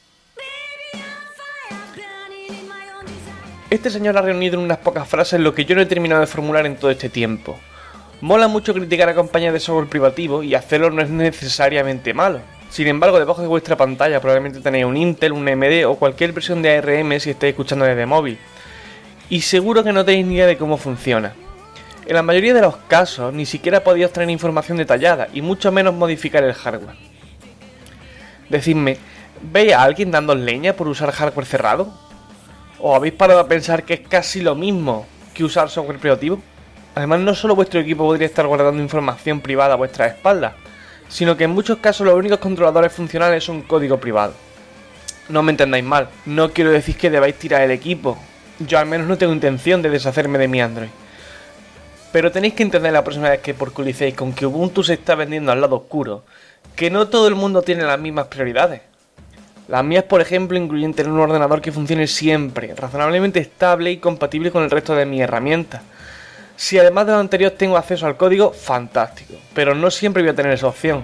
Este señor ha reunido en unas pocas frases lo que yo no he terminado de formular en todo este tiempo. Mola mucho criticar a compañías de software privativo y hacerlo no es necesariamente malo. Sin embargo, debajo de vuestra pantalla probablemente tenéis un Intel, un AMD o cualquier versión de ARM si estáis escuchando desde móvil. Y seguro que no tenéis ni idea de cómo funciona. En la mayoría de los casos ni siquiera podéis obtener información detallada y mucho menos modificar el hardware. Decidme, ¿veis a alguien dando leña por usar hardware cerrado? ¿O habéis parado a pensar que es casi lo mismo que usar software privativo? Además, no solo vuestro equipo podría estar guardando información privada a vuestras espaldas, sino que en muchos casos los únicos controladores funcionales son código privado. No me entendáis mal, no quiero decir que debáis tirar el equipo, yo al menos no tengo intención de deshacerme de mi Android. Pero tenéis que entender la próxima vez que porculicéis con que Ubuntu se está vendiendo al lado oscuro, que no todo el mundo tiene las mismas prioridades. Las mías, por ejemplo, incluyen tener un ordenador que funcione siempre, razonablemente estable y compatible con el resto de mis herramientas. Si además de lo anterior tengo acceso al código, fantástico, pero no siempre voy a tener esa opción.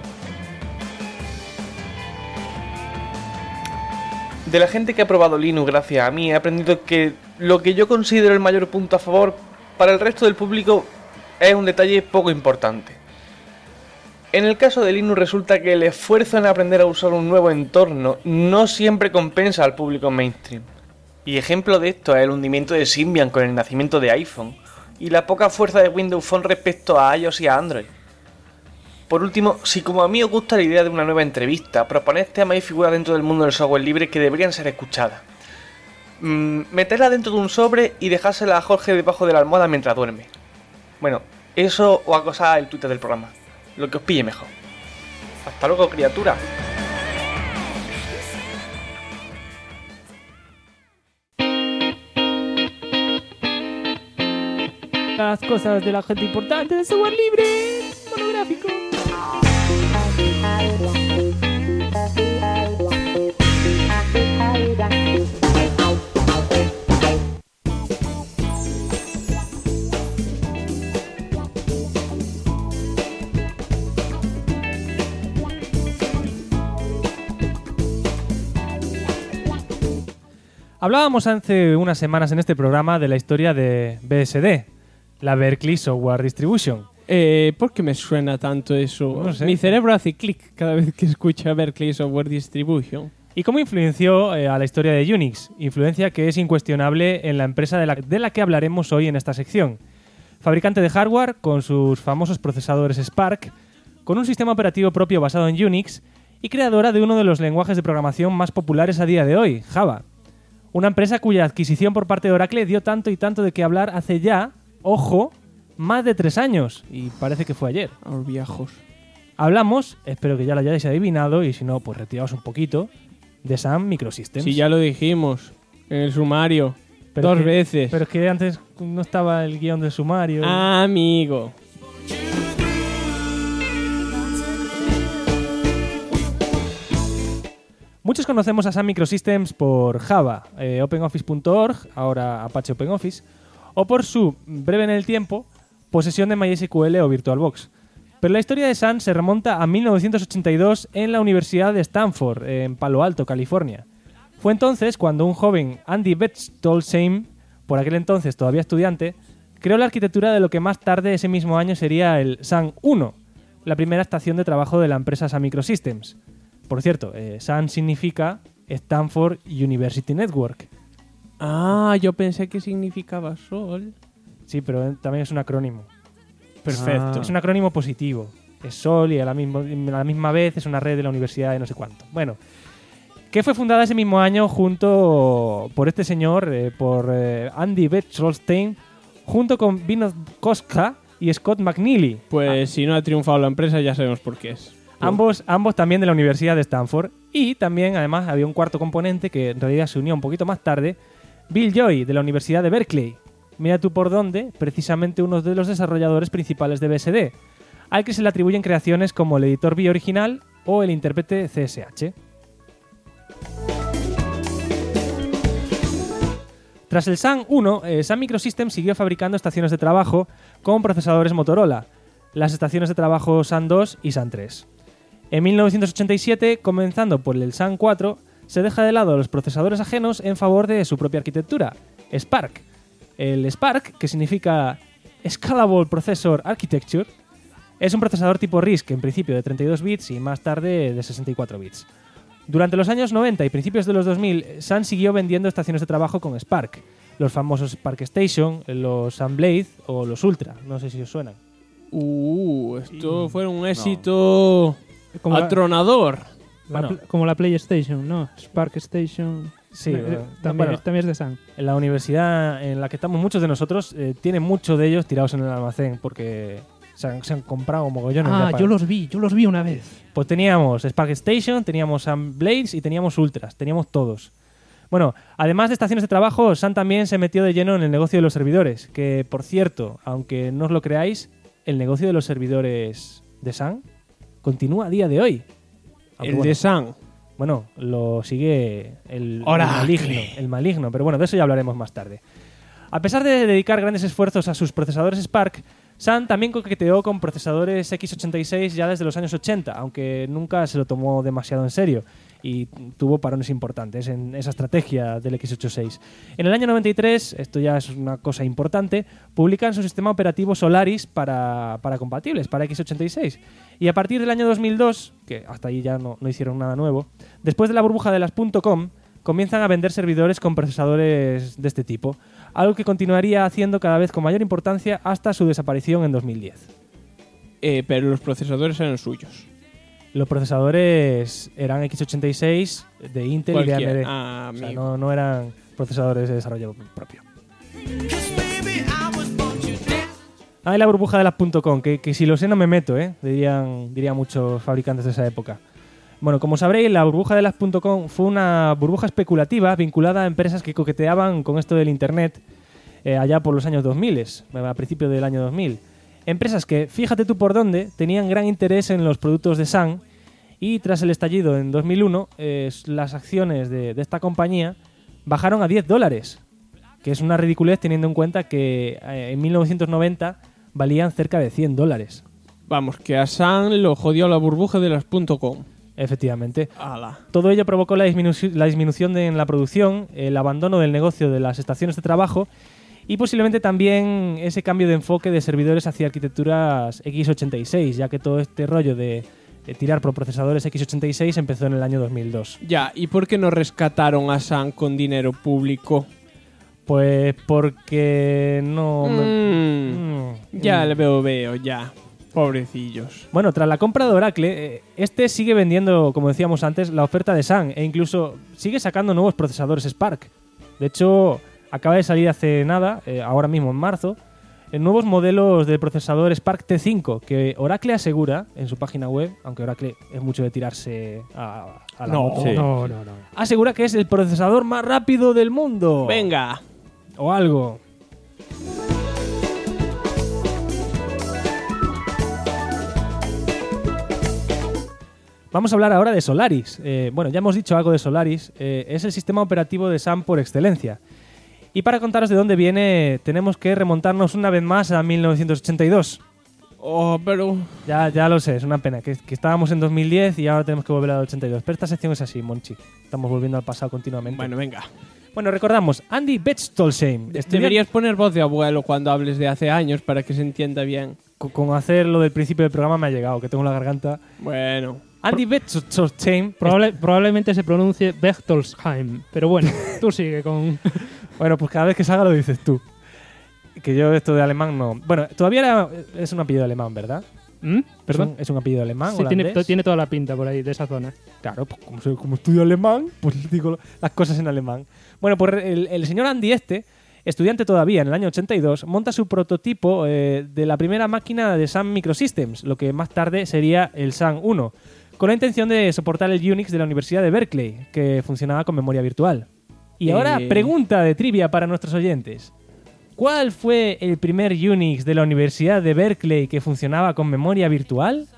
De la gente que ha probado Linux gracias a mí, he aprendido que lo que yo considero el mayor punto a favor para el resto del público es un detalle poco importante. En el caso de Linux resulta que el esfuerzo en aprender a usar un nuevo entorno no siempre compensa al público mainstream. Y ejemplo de esto es el hundimiento de Symbian con el nacimiento de iPhone y la poca fuerza de Windows Phone respecto a iOS y a Android. Por último, si como a mí os gusta la idea de una nueva entrevista, proponed temas y figuras dentro del mundo del software libre que deberían ser escuchadas. Meterla dentro de un sobre y dejársela a Jorge debajo de la almohada mientras duerme. Bueno, eso o acosar el Twitter del programa. Lo que os pille mejor. Hasta luego, criatura. Las cosas de la gente importante de software libre. Monográfico. Hablábamos hace unas semanas en este programa de la historia de BSD, la Berkeley Software Distribution. ¿Por qué me suena tanto eso? No sé. Mi cerebro hace clic cada vez que escucha Berkeley Software Distribution. ¿Y cómo influenció a la historia de Unix? Influencia que es incuestionable en la empresa de la que hablaremos hoy en esta sección. Fabricante de hardware con sus famosos procesadores Spark, con un sistema operativo propio basado en Unix y creadora de uno de los lenguajes de programación más populares a día de hoy, Java. Una empresa cuya adquisición por parte de Oracle dio tanto y tanto de qué hablar hace ya, ojo, más de 3 años. Y parece que fue ayer. A los viejos. Hablamos, espero que ya lo hayáis adivinado, y si no, pues retiraos un poquito, de Sun Microsystems. Sí, ya lo dijimos en el sumario. Pero 2 veces. Pero es que antes no estaba el guión del sumario. Amigo. Muchos conocemos a Sun Microsystems por Java, OpenOffice.org, ahora Apache OpenOffice, o por su, breve en el tiempo, posesión de MySQL o VirtualBox. Pero la historia de Sun se remonta a 1982 en la Universidad de Stanford, en Palo Alto, California. Fue entonces cuando un joven Andy Bechtolsheim, por aquel entonces todavía estudiante, creó la arquitectura de lo que más tarde ese mismo año sería el Sun 1, la primera estación de trabajo de la empresa Sun Microsystems. Por cierto, Sun significa Stanford University Network. Ah, yo pensé que significaba sol. Sí, pero también es un acrónimo. Perfecto. Es un acrónimo positivo. Es sol y a la misma vez es una red de la universidad de no sé cuánto. Bueno, que fue fundada ese mismo año junto por este señor, por Andy Bechtolsheim, junto con Vinod Koska y Scott McNeely. Pues si no ha triunfado la empresa ya sabemos por qué es. Ambos también de la Universidad de Stanford. Y también, además, había un cuarto componente que en realidad se unió un poquito más tarde, Bill Joy, de la Universidad de Berkeley. Mira tú por dónde, precisamente uno de los desarrolladores principales de BSD, al que se le atribuyen creaciones como el editor VI original o el intérprete CSH. Tras el Sun 1, Sun Microsystems siguió fabricando estaciones de trabajo con procesadores Motorola, las estaciones de trabajo Sun 2 y Sun 3. En 1987, comenzando por el Sun 4, se deja de lado los procesadores ajenos en favor de su propia arquitectura, Spark. El Spark, que significa Scalable Processor Architecture, es un procesador tipo RISC, en principio de 32 bits y más tarde de 64 bits. Durante los años 90 y principios de los 2000, Sun siguió vendiendo estaciones de trabajo con Spark, los famosos Spark Station, los Sun Blade o los Ultra, no sé si os suenan. Esto fue un éxito atronador. Como la PlayStation, ¿no? Spark Station. Sí, también es de Sun. En la universidad en la que estamos muchos de nosotros, tienen muchos de ellos tirados en el almacén porque se han comprado mogollones. Yo los vi una vez. Pues teníamos Spark Station, teníamos Sun Blades y teníamos Ultras, teníamos todos. Bueno, además de estaciones de trabajo, Sun también se metió de lleno en el negocio de los servidores, que por cierto, aunque no os lo creáis, el negocio de los servidores de Sun continúa a día de hoy. De Sun. Bueno, lo sigue el Oracle. maligno, pero bueno, de eso ya hablaremos más tarde. A pesar de dedicar grandes esfuerzos a sus procesadores Spark, Sun también coqueteó con procesadores x86 ya desde los años 80, aunque nunca se lo tomó demasiado en serio y tuvo parones importantes en esa estrategia del x86. En el año 93, esto ya es una cosa importante, publican su sistema operativo Solaris para compatibles, para x86. Y a partir del año 2002, que hasta ahí ya no hicieron nada nuevo, después de la burbuja de las .com, comienzan a vender servidores con procesadores de este tipo, algo que continuaría haciendo cada vez con mayor importancia hasta su desaparición en 2010. Pero los procesadores eran suyos. Los procesadores eran x86 de Intel y de AMD. Ah, o sea, no eran procesadores de desarrollo propio. La burbuja de las .com, que si lo sé no me meto, dirían muchos fabricantes de esa época. Bueno, como sabréis, la burbuja de las .com fue una burbuja especulativa vinculada a empresas que coqueteaban con esto del Internet allá por los años 2000, a principios del año 2000. Empresas que, fíjate tú por dónde, tenían gran interés en los productos de Sun y tras el estallido en 2001, las acciones de esta compañía bajaron a $10, que es una ridiculez teniendo en cuenta que en 1990 valían cerca de $100. Vamos, que a Sun lo jodió la burbuja de las .com. Efectivamente. ¡Hala! Todo ello provocó la disminución en la producción, el abandono del negocio de las estaciones de trabajo y posiblemente también ese cambio de enfoque de servidores hacia arquitecturas x86, ya que todo este rollo de tirar por procesadores x86 empezó en el año 2002. Ya, ¿y por qué no rescataron a Sun con dinero público? Pues porque no... Ya le veo, ya. Pobrecillos. Bueno, tras la compra de Oracle, este sigue vendiendo, como decíamos antes, la oferta de Sun e incluso sigue sacando nuevos procesadores Spark. De hecho, acaba de salir hace nada, ahora mismo en marzo, nuevos modelos de procesador Spark T5 que Oracle asegura en su página web, aunque Oracle es mucho de tirarse a la moto. Sí. No. Asegura que es el procesador más rápido del mundo. Venga. O algo. Vamos a hablar ahora de Solaris. Bueno, ya hemos dicho algo de Solaris. Es el sistema operativo de Sun por excelencia. Y para contaros de dónde viene, tenemos que remontarnos una vez más a 1982. Oh, pero... Ya lo sé, es una pena. Que estábamos en 2010 y ahora tenemos que volver al 82. Pero esta sección es así, Monchi. Estamos volviendo al pasado continuamente. Bueno, venga. Bueno, recordamos, Andy Bechtolsheim. Deberías poner voz de abuelo cuando hables de hace años para que se entienda bien. Con hacer lo del principio del programa me ha llegado, que tengo la garganta... Bueno... Andy Bechtolsheim... Probablemente se pronuncie Bechtolsheim, pero bueno, tú sigue con... Bueno, pues cada vez que salga lo dices tú. Que yo esto de alemán no... Bueno, todavía es un apellido alemán, ¿verdad? ¿Perdón? ¿Es un apellido alemán? Sí, holandés? tiene toda la pinta por ahí, de esa zona. Claro, pues como estudio alemán, pues digo las cosas en alemán. Bueno, pues el señor Andy estudiante todavía en el año 82, monta su prototipo de la primera máquina de Sun Microsystems, lo que más tarde sería el Sun 1, con la intención de soportar el Unix de la Universidad de Berkeley, que funcionaba con memoria virtual. Y ahora, pregunta de trivia para nuestros oyentes. ¿Cuál fue el primer Unix de la Universidad de Berkeley que funcionaba con memoria virtual?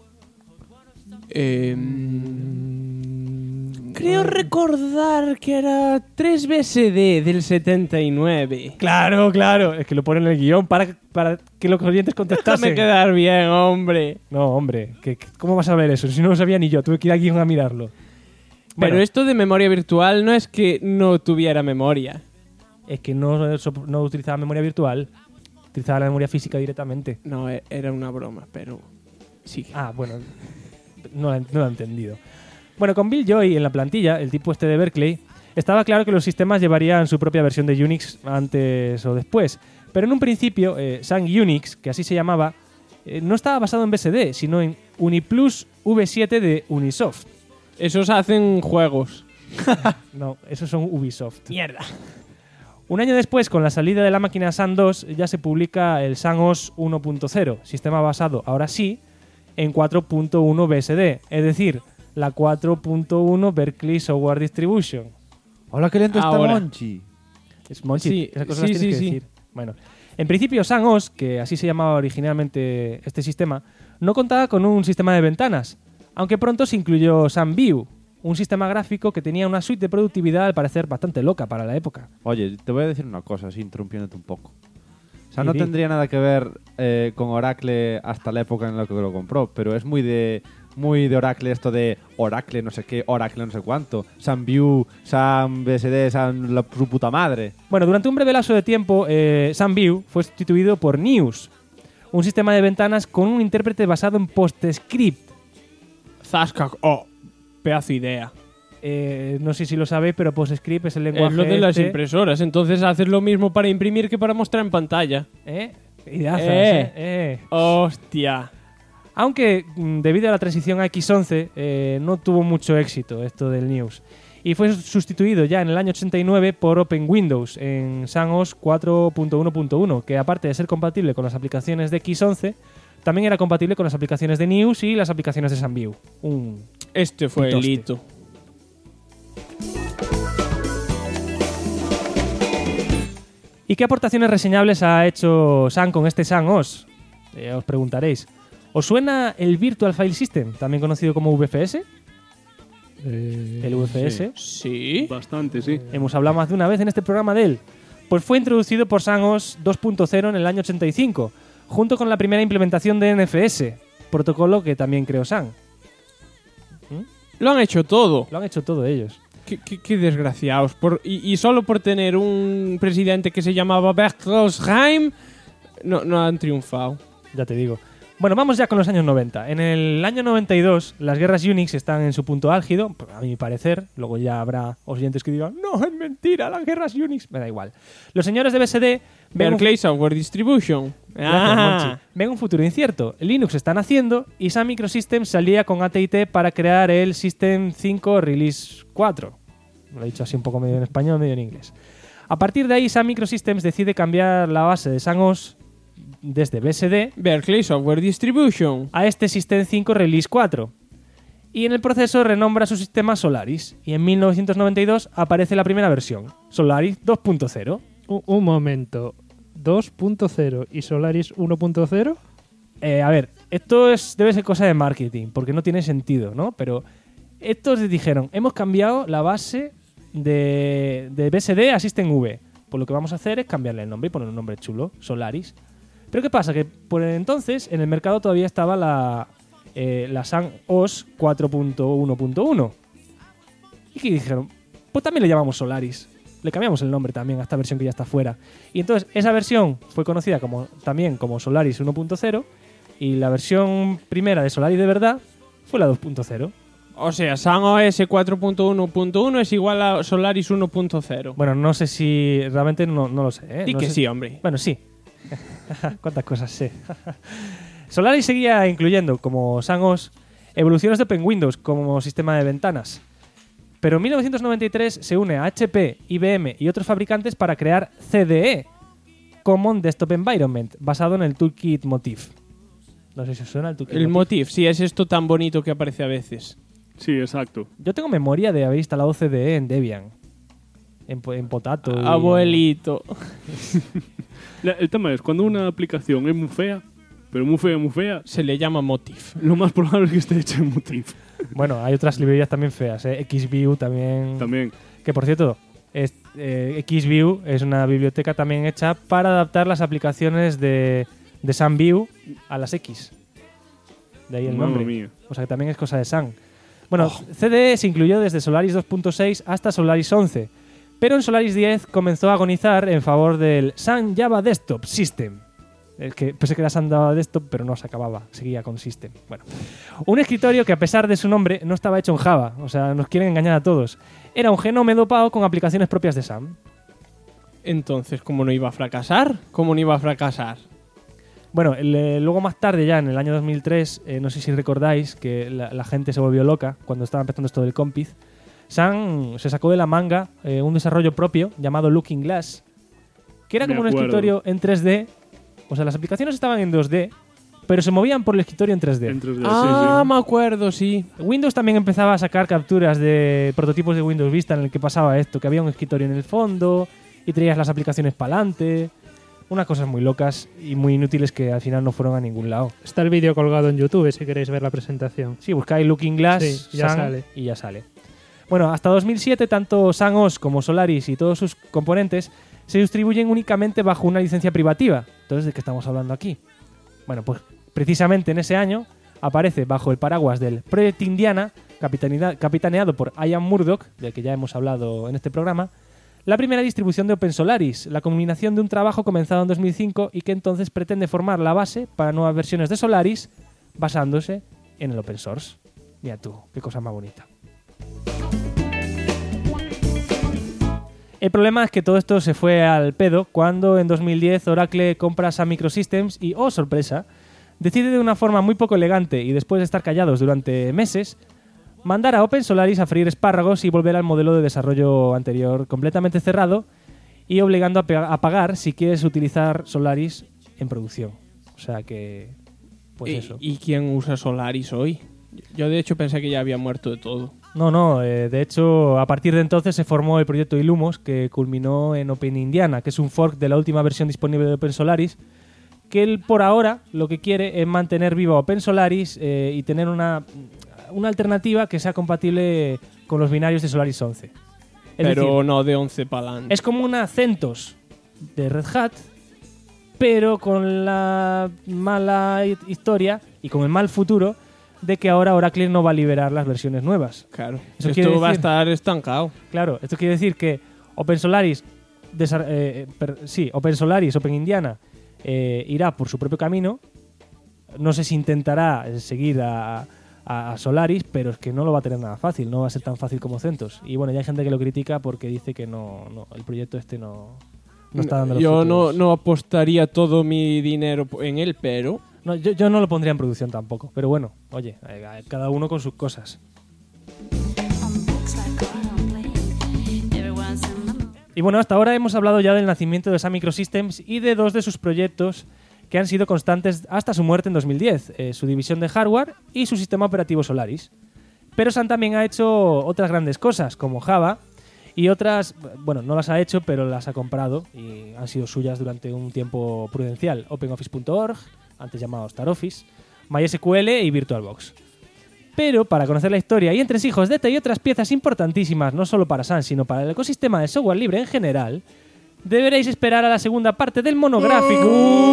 Creo recordar que era 3BSD del 79. Claro. Es que lo ponen en el guión para que los oyentes contestasen. Déjame quedar bien, hombre. No, hombre. ¿Cómo vas a ver eso? Si no lo sabía ni yo. Tuve que ir al guión a mirarlo. Pero esto de memoria virtual no es que no tuviera memoria. Es que no utilizaba memoria virtual. Utilizaba la memoria física directamente. No, era una broma, pero... Sí. Ah, bueno. No lo he entendido. Bueno, con Bill Joy en la plantilla, el tipo este de Berkeley, estaba claro que los sistemas llevarían su propia versión de Unix antes o después. Pero en un principio, Sun Unix, que así se llamaba, no estaba basado en BSD, sino en Uniplus V7 de Unisoft. Esos hacen juegos. No, esos son Ubisoft. Mierda. Un año después, con la salida de la máquina Sun 2, ya se publica el Sun OS 1.0, sistema basado, ahora sí, en 4.1 BSD, es decir, la 4.1 Berkeley Software Distribution. Hola, qué lento está Monchi. Es Monchi, Sí, esas cosas las tienes que decir. Bueno, en principio Sun OS, que así se llamaba originalmente este sistema, no contaba con un sistema de ventanas, aunque pronto se incluyó Sun View, un sistema gráfico que tenía una suite de productividad al parecer bastante loca para la época. Oye, te voy a decir una cosa, así interrumpiéndote un poco. O sea, Sí, no di. tendría nada que ver con Oracle hasta la época en la que lo compró, pero es muy de Oracle esto de Oracle no sé qué, Oracle no sé cuánto, Sun View, Sun BSD, Sun su puta madre. Bueno, durante un breve lapso de tiempo, SunView fue sustituido por News, un sistema de ventanas con un intérprete basado en PostScript. Zasca, oh, pedazo de idea. No sé si lo sabéis, pero PostScript es el lenguaje. Es lo de las este- impresoras, entonces haces lo mismo para imprimir que para mostrar en pantalla. Ideazas, Hostia. Aunque debido a la transición a X11 no tuvo mucho éxito esto del News. Y fue sustituido ya en el año 89 por Open Windows en SunOS 4.1.1, que aparte de ser compatible con las aplicaciones de X11, también era compatible con las aplicaciones de News y las aplicaciones de SunView. Este fue el pitoste. hito. ¿Y qué aportaciones reseñables ha hecho Sun con este SunOS? Os preguntaréis. ¿Os suena el Virtual File System, también conocido como VFS? El VFS. Sí. Bastante, sí. Hemos hablado más de una vez en este programa de él. Pues fue introducido por SunOS 2.0 en el año 85, junto con la primera implementación de NFS, protocolo que también creó Sun. Lo han hecho todo. Lo han hecho todo ellos. Qué desgraciados. Y solo por tener un presidente que se llamaba Bertelsheim, no han triunfado. Ya te digo. Bueno, vamos ya con los años 90. En el año 92, las guerras Unix están en su punto álgido, a mi parecer. Luego ya habrá oyentes que digan, no, es mentira, las guerras Unix. Me da igual. Los señores de BSD Berkeley Software Distribution. Gracias, Monchi. Ven un futuro incierto. Linux está naciendo y Sun Microsystems salía con AT&T para crear el System 5 Release 4. Lo he dicho así un poco medio en español, medio en inglés. A partir de ahí, Sun Microsystems decide cambiar la base de SunOS desde BSD, Berkeley Software Distribution, a este System 5 Release 4. Y en el proceso renombra su sistema Solaris. Y en 1992 aparece la primera versión, Solaris 2.0. Un momento. 2.0 y Solaris 1.0. A ver, esto debe ser cosa de marketing, porque no tiene sentido, ¿no? Pero estos dijeron, hemos cambiado la base de BSD a System V. Pues lo que vamos a hacer es cambiarle el nombre y poner un nombre chulo, Solaris. Pero ¿qué pasa? Que por entonces en el mercado todavía estaba la SunOS 4.1.1. ¿Y qué dijeron? Pues también le llamamos Solaris. Le cambiamos el nombre también a esta versión que ya está fuera. Y entonces esa versión fue conocida también como Solaris 1.0 y la versión primera de Solaris de verdad fue la 2.0. O sea, SunOS 4.1.1 es igual a Solaris 1.0. Bueno, no sé si realmente no lo sé. Di no que sé. sí, hombre. Bueno, sí. ¿Cuántas cosas sé? Solaris seguía incluyendo, como SunOS, evoluciones de OpenWindows como sistema de ventanas. Pero en 1993 se une a HP, IBM y otros fabricantes para crear CDE, Common Desktop Environment, basado en el Toolkit Motif. No sé si os suena el Toolkit El Motif, sí, es esto tan bonito que aparece a veces. Sí, exacto. Yo tengo memoria de haber instalado CDE en Debian. En Potato. y- Abuelito. El tema es, cuando una aplicación es muy fea, pero muy fea, se le llama Motif. Lo más probable es que esté hecha en Motif. Bueno, hay otras librerías también feas, ¿eh? XView también. También. Que por cierto, XView es una biblioteca también hecha para adaptar las aplicaciones de SunView a las X. De ahí el Madre nombre. mía. O sea que también es cosa de Sun. Bueno, CDE se incluyó desde Solaris 2.6 hasta Solaris 11, pero en Solaris 10 comenzó a agonizar en favor del Sun Java Desktop System. Es que pensé que era Sun Java Desktop, pero no se acababa, seguía con System. Bueno, un escritorio que a pesar de su nombre no estaba hecho en Java, o sea, nos quieren engañar a todos. Era un genome dopado con aplicaciones propias de Sun. Entonces, ¿cómo no iba a fracasar? ¿Cómo no iba a fracasar? Bueno, luego más tarde, ya en el año 2003, no sé si recordáis que la gente se volvió loca cuando estaba empezando esto del Compiz. Sun se sacó de la manga un desarrollo propio llamado Looking Glass, que era Me como un acuerdo. escritorio en 3D. O sea, las aplicaciones estaban en 2D, pero se movían por el escritorio en 3D. En 3D, Ah, sí, me acuerdo, sí. Windows también empezaba a sacar capturas de prototipos de Windows Vista en el que pasaba esto, que había un escritorio en el fondo y traías las aplicaciones para adelante. Unas cosas muy locas y muy inútiles que al final no fueron a ningún lado. Está el vídeo colgado en YouTube si queréis ver la presentación. Sí, buscáis Looking Glass Sí, ya Sun sale. y ya sale. Bueno, hasta 2007 tanto SunOS como Solaris y todos sus componentes se distribuyen únicamente bajo una licencia privativa. Entonces, ¿de qué estamos hablando aquí? Bueno, pues precisamente en ese año aparece bajo el paraguas del Project Indiana, capitaneado por Ian Murdoch, del que ya hemos hablado en este programa, la primera distribución de OpenSolaris, la culminación de un trabajo comenzado en 2005 y que entonces pretende formar la base para nuevas versiones de Solaris basándose en el open source. Mira tú, qué cosa más bonita. El problema es que todo esto se fue al pedo cuando en 2010 Oracle compra Sun Microsystems y, oh sorpresa, decide de una forma muy poco elegante y después de estar callados durante meses, mandar a OpenSolaris a freír espárragos y volver al modelo de desarrollo anterior completamente cerrado y obligando a pagar si quieres utilizar Solaris en producción. O sea que... pues eso. ¿Y quién usa Solaris hoy? Yo de hecho pensé que ya había muerto de todo. No, de hecho, a partir de entonces se formó el proyecto Illumos, que culminó en OpenIndiana, que es un fork de la última versión disponible de OpenSolaris, que él por ahora lo que quiere es mantener vivo OpenSolaris y tener una alternativa que sea compatible con los binarios de Solaris 11. Pero decir, no de 11 para adelante. Es como una CentOS de Red Hat, pero con la mala historia y con el mal futuro de que ahora Oracle no va a liberar las versiones nuevas. Claro, Esto va a estar estancado. Claro, esto quiere decir que OpenSolaris, OpenSolaris, OpenIndiana irá por su propio camino. No sé si intentará seguir a Solaris, pero es que no lo va a tener nada fácil, no va a ser tan fácil como CentOS. Y bueno, ya hay gente que lo critica porque dice que el proyecto este no está dando los Yo frutos. no apostaría todo mi dinero en él, pero... No, yo no lo pondría en producción tampoco, pero bueno, oye, cada uno con sus cosas. Y bueno, hasta ahora hemos hablado ya del nacimiento de Sun Microsystems y de dos de sus proyectos que han sido constantes hasta su muerte en 2010, su división de hardware y su sistema operativo Solaris. Pero Sun también ha hecho otras grandes cosas, como Java, y otras, bueno, no las ha hecho, pero las ha comprado y han sido suyas durante un tiempo prudencial. OpenOffice.org, antes llamado StarOffice, MySQL y VirtualBox. Pero para conocer la historia y entresijos de esta y otras piezas importantísimas, no solo para Sun, sino para el ecosistema de software libre en general, deberéis esperar a la segunda parte del monográfico.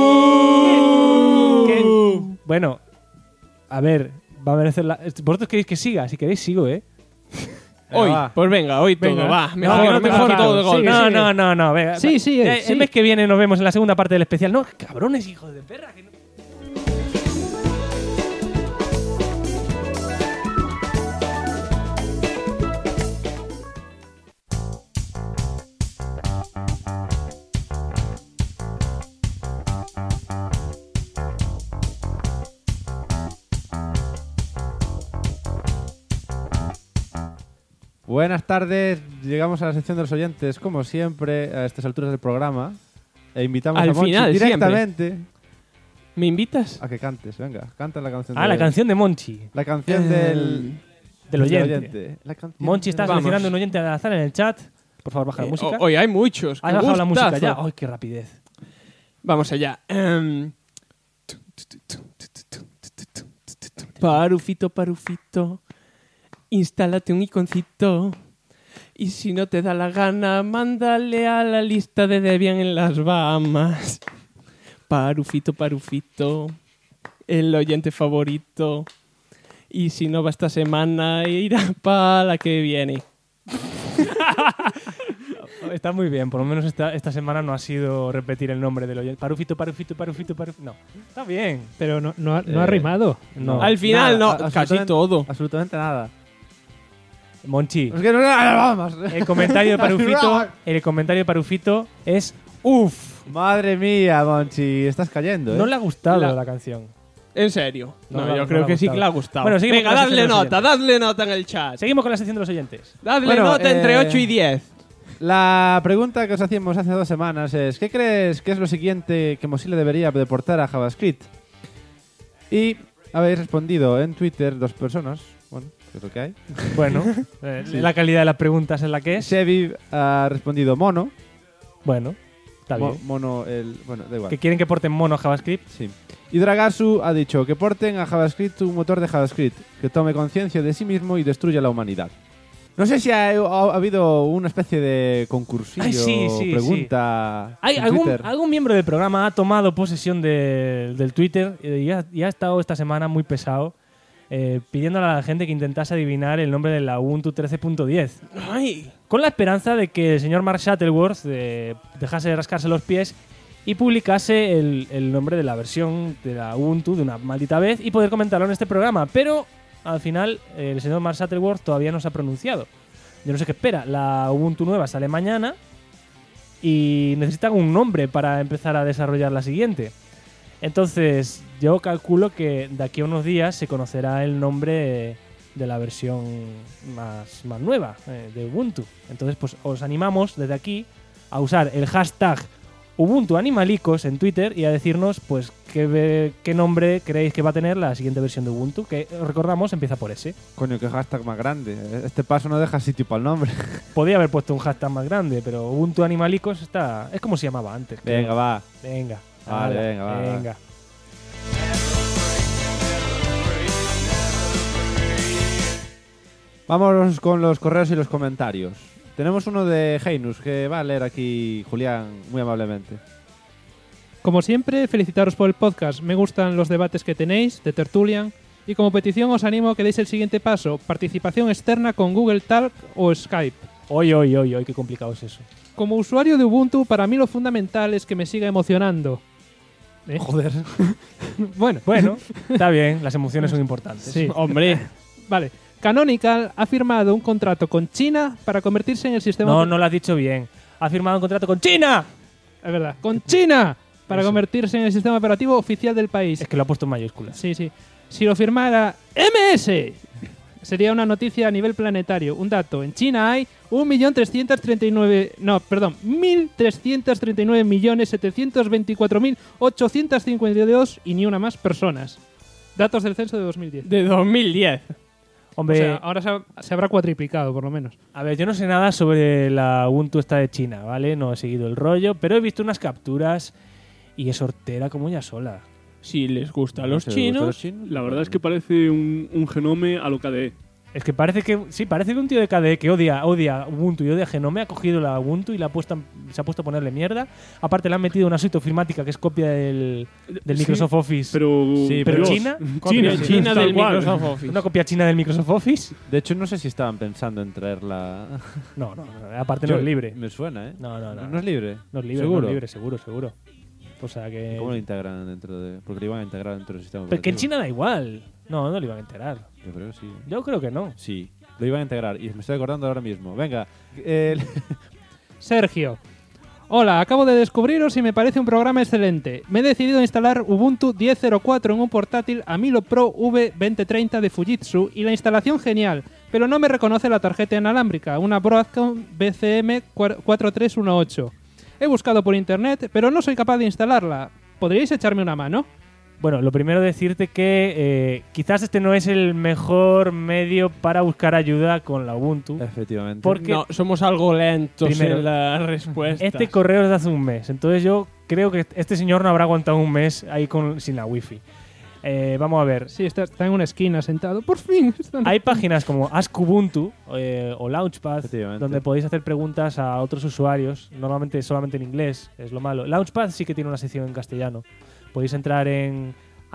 Bueno, a ver, va a merecer la... Vosotros queréis que siga, si queréis sigo, ¿eh? Hoy, pues venga, hoy todo, va. Mejor todo de golpe. No, venga. Sí. El mes que viene nos vemos en la segunda parte del especial. No, cabrones, hijos de perra. Que no... Buenas tardes, llegamos a la sección de los oyentes, como siempre, a estas alturas del programa. E invitamos Al a Monchi final, directamente. Siempre. ¿Me invitas? A que cantes, venga, canta la canción. La canción de Monchi. La canción del oyente. La canción Monchi está seleccionando un oyente al azar en el chat. Por favor, baja la música. Hoy hay muchos. ¿Has bajado la música ya? ¡Ay, qué rapidez! Vamos allá. Parufito, instálate un iconcito. Y si no te da la gana, mándale a la lista de Debian en las Bahamas. Parufito, el oyente favorito. Y si no va esta semana, irá para la que viene. Está muy bien, por lo menos esta semana no ha sido repetir el nombre del oyente. Parufito. No, está bien. Pero no ha rimado. No. Al final nada, no, casi todo. Absolutamente nada. Monchi, Es que no, vamos. el comentario de Parufito es uff. Madre mía, Monchi, estás cayendo, ¿eh? No le ha gustado la canción. ¿En serio? No, No, yo no creo le ha que sí gustado. que le ha gustado. Bueno, seguimos venga, con la sección dadle nota en el chat. Seguimos con la sección de los oyentes. Dadle nota entre 8 y 10. La pregunta que os hacíamos hace 2 semanas es: ¿qué crees que es lo siguiente que Mozilla debería deportar a JavaScript? Y habéis respondido en Twitter 2 personas. Bueno, es lo que hay. Bueno, Sí. la calidad de las preguntas es la que es. Sebi ha respondido mono. Bueno, está bien. Bueno, da igual. ¿Que quieren que porten mono a JavaScript? Sí. Y Dragasu ha dicho que porten a JavaScript un motor de JavaScript que tome conciencia de sí mismo y destruya la humanidad. No sé si ha habido una especie de concursillo, pregunta. Hay en Twitter. algún miembro del programa ha tomado posesión del Twitter y ha estado esta semana muy pesado pidiéndole a la gente que intentase adivinar el nombre de la Ubuntu 13.10. Con la esperanza de que el señor Mark Shuttleworth dejase de rascarse los pies y publicase el nombre de la versión de la Ubuntu de una maldita vez y poder comentarlo en este programa. Pero al final el señor Mark Shuttleworth todavía no se ha pronunciado. Yo no sé qué espera. La Ubuntu nueva sale mañana y necesitan un nombre para empezar a desarrollar la siguiente. Entonces yo calculo que de aquí a unos días se conocerá el nombre de la versión más nueva de Ubuntu. Entonces pues os animamos desde aquí a usar el hashtag Ubuntu Animalicos en Twitter y a decirnos pues qué nombre creéis que va a tener la siguiente versión de Ubuntu, que recordamos empieza por S. Coño, qué hashtag más grande. Este paso no deja sitio para el nombre. Podía haber puesto un hashtag más grande, pero Ubuntu Animalicos es como se llamaba antes. Venga, creo. va. Venga. Vale, Hala, venga, va. Venga. Vamos con los correos y los comentarios. Tenemos uno de Heinus que va a leer aquí Julián muy amablemente. Como siempre, felicitaros por el podcast. Me gustan los debates que tenéis, de Tertulian. Y como petición os animo a que deis el siguiente paso. Participación externa con Google Talk o Skype. Oy, qué complicado es eso. Como usuario de Ubuntu, para mí lo fundamental es que me siga emocionando. Joder. Bueno, está bien, las emociones son importantes. Sí. Hombre. Vale. Canonical ha firmado un contrato con China para convertirse en el sistema... No lo has dicho bien. Ha firmado un contrato con China. Es verdad, con China para convertirse en el sistema operativo oficial del país. Es que lo ha puesto en mayúsculas. Sí. Si lo firmara MS, sería una noticia a nivel planetario. Un dato, en China hay 1.339.724.852 y ni una más personas. Datos del censo de 2010. De 2010. Hombre, o sea, ahora se habrá cuatriplicado, por lo menos. A ver, yo no sé nada sobre la Ubuntu esta de China, ¿vale? No he seguido el rollo, pero he visto unas capturas y es hortera como ella sola. Si les gusta a los chinos. La verdad es que parece un genome a lo KDE. Es que parece que un tío de KDE que odia Ubuntu y odia Genome ha cogido la Ubuntu y se ha puesto a ponerle mierda. Aparte le han metido una suite ofimática que es copia del Microsoft Office. Pero China. China del Microsoft Office. Una copia china del Microsoft Office. De hecho, no sé si estaban pensando en traerla. No, aparte no es libre. Me suena, ¿eh? No. ¿No es libre? No es libre, ¿Seguro? No es libre, seguro. O sea que... ¿Cómo lo integran dentro de...? Porque lo iban a integrar dentro del sistema Pero que en operativo. China da igual. No lo iban a integrar. Yo creo que sí. Yo creo que no. Sí, lo iban a integrar y me estoy acordando ahora mismo. Venga. Sergio. Hola, acabo de descubriros y me parece un programa excelente. Me he decidido a instalar Ubuntu 10.04 en un portátil Amilo Pro V2030 de Fujitsu y la instalación genial, pero no me reconoce la tarjeta inalámbrica, una Broadcom BCM 4318. He buscado por internet, pero no soy capaz de instalarla. ¿Podríais echarme una mano? Bueno, lo primero decirte que quizás este no es el mejor medio para buscar ayuda con la Ubuntu. Efectivamente. Porque no, somos algo lentos primero, en la respuesta. Este correo es de hace un mes, entonces yo creo que este señor no habrá aguantado un mes ahí sin la wifi. Vamos a ver. Sí, está en una esquina sentado. Por fin. Hay páginas como Ask Ubuntu o Launchpad donde podéis hacer preguntas a otros usuarios, normalmente solamente en inglés, es lo malo. Launchpad sí que tiene una sección en castellano. Podéis entrar en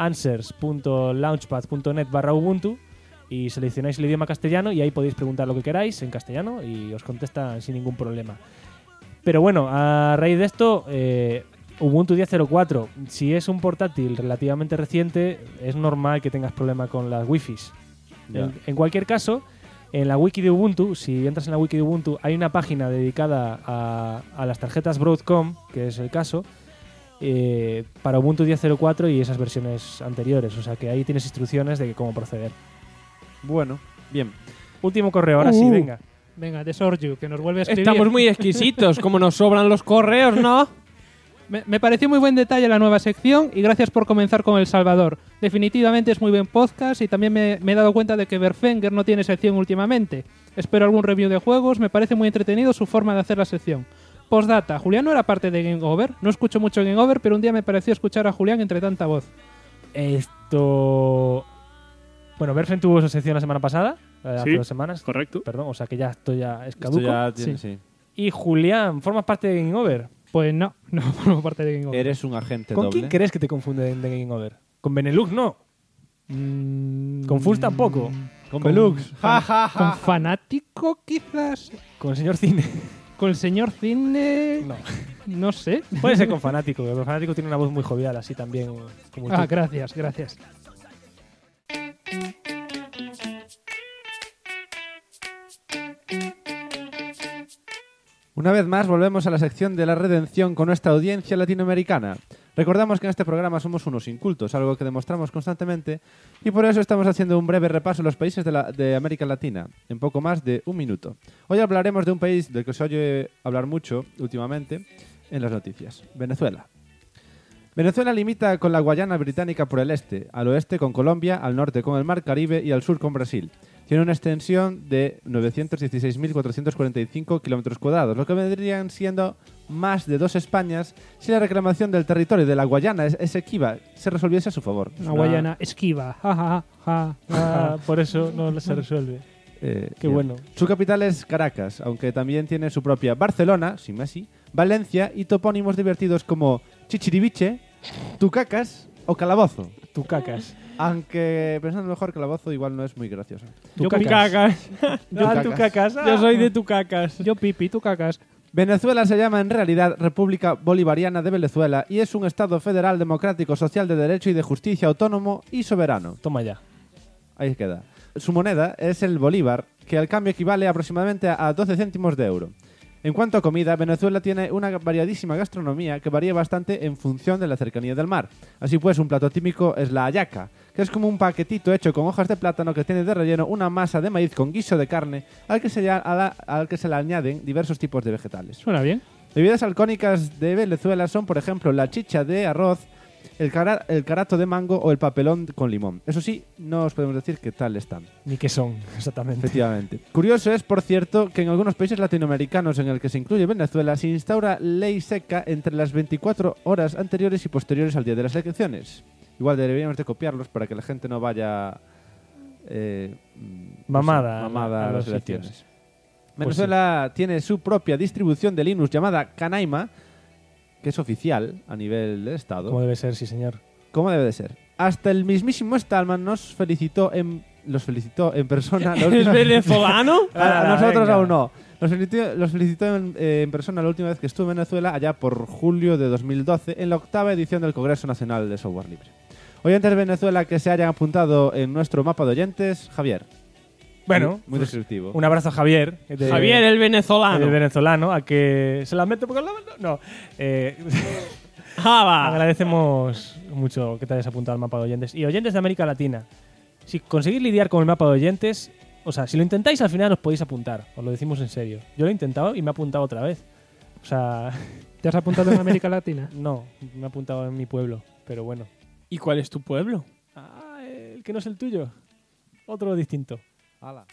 answers.launchpad.net/Ubuntu y seleccionáis el idioma castellano y ahí podéis preguntar lo que queráis en castellano y os contestan sin ningún problema. Pero bueno, a raíz de esto, Ubuntu 10.04, si es un portátil relativamente reciente, es normal que tengas problema con las wifis. En cualquier caso, en la wiki de Ubuntu, si entras en la wiki de Ubuntu, hay una página dedicada a las tarjetas Broadcom, que es el caso, para Ubuntu 10.04 y esas versiones anteriores. O sea que ahí tienes instrucciones de cómo proceder. Bueno, bien. Último correo, ahora sí, venga. Venga, de Sorju, que nos vuelve a escribir. Estamos muy exquisitos, como nos sobran los correos, ¿no? Me pareció muy buen detalle la nueva sección y gracias por comenzar con El Salvador. Definitivamente es muy buen podcast y también me he dado cuenta de que Verfenger no tiene sección últimamente. Espero algún review de juegos, me parece muy entretenido su forma de hacer la sección. Postdata, Julián no era parte de Game Over. No escucho mucho Game Over, pero un día me pareció escuchar a Julián entre tanta voz. Bueno, Verfen tuvo su sección la semana pasada, hace 2 semanas. Correcto. Perdón, o sea que ya esto ya es caduco. Esto ya tiene, sí. Y Julián, ¿formas parte de Game Over? Pues no formo parte de Game Over. Eres un agente ¿Con doble. quién crees que te confunde de Game Over? ¿Con Benelux? No. ¿Con Fus tampoco? Con Belux. ¿Con Fanático quizás? ¿Con el señor Cine? ¿Con el señor Cine? No. No sé. Puede ser con Fanático, porque Fanático tiene una voz muy jovial, así también como tú. Gracias. Una vez más volvemos a la sección de la redención con nuestra audiencia latinoamericana. Recordamos que en este programa somos unos incultos, algo que demostramos constantemente, y por eso estamos haciendo un breve repaso a los países de América Latina, en poco más de 1 minuto. Hoy hablaremos de un país del que se oye hablar mucho últimamente en las noticias, Venezuela. Venezuela limita con la Guayana Británica por el este, al oeste con Colombia, al norte con el Mar Caribe y al sur con Brasil. Tiene una extensión de 916.445 kilómetros cuadrados, lo que vendrían siendo más de 2 Españas si la reclamación del territorio de la Guayana Esequiba se resolviese a su favor. Una Guayana esquiva. Por eso no se resuelve. Qué Bien. bueno. Su capital es Caracas, aunque también tiene su propia Barcelona, sin Messi, Valencia y topónimos divertidos como Chichiriviche, Tucacas o Calabozo. Tucacas. Aunque pensando mejor, Calabozo igual no es muy gracioso. Tucacas. Tucacas. Yo soy de Tucacas. Yo pipi, Tucacas. Venezuela se llama en realidad República Bolivariana de Venezuela y es un Estado federal democrático, social de derecho y de justicia, autónomo y soberano. Toma ya. Ahí queda. Su moneda es el bolívar, que al cambio equivale aproximadamente a 12 céntimos de euro. En cuanto a comida, Venezuela tiene una variadísima gastronomía que varía bastante en función de la cercanía del mar. Así pues, un plato típico es la hallaca, que es como un paquetito hecho con hojas de plátano que tiene de relleno una masa de maíz con guiso de carne al que se le añaden diversos tipos de vegetales. Suena bien. Bebidas alcohólicas de Venezuela son, por ejemplo, la chicha de arroz, el carato de mango o el papelón con limón. Eso sí, no os podemos decir qué tal están. Ni qué son, exactamente. Efectivamente. Curioso es, por cierto, que en algunos países latinoamericanos en el que se incluye Venezuela se instaura ley seca entre las 24 horas anteriores y posteriores al día de las elecciones. Igual deberíamos de copiarlos para que la gente no vaya mamada a las los elecciones. sitios. Venezuela tiene su propia distribución de Linux llamada Canaima, que es oficial a nivel del Estado. Como debe ser, sí, señor. Como debe de ser. Hasta el mismísimo Stallman los felicitó en persona. ¿Es venezolano? A nosotros venga. aún no. Los felicitó en persona la última vez que estuve en Venezuela, allá por julio de 2012, en la 8ª edición del Congreso Nacional de Software Libre. Oyentes de Venezuela que se hayan apuntado en nuestro mapa de oyentes, Javier. Bueno, muy descriptivo. Un abrazo a Javier. Javier, el venezolano. El venezolano, a que se la mete porque no. Agradecemos mucho que te hayas apuntado al mapa de oyentes. Y oyentes de América Latina, si conseguís lidiar con el mapa de oyentes, o sea, si lo intentáis al final os podéis apuntar, os lo decimos en serio. Yo lo he intentado y me he apuntado otra vez. O sea... ¿Te has apuntado en América Latina? No, me he apuntado en mi pueblo, pero bueno. ¿Y cuál es tu pueblo? El que no es el tuyo. Otro distinto. ¡Hala!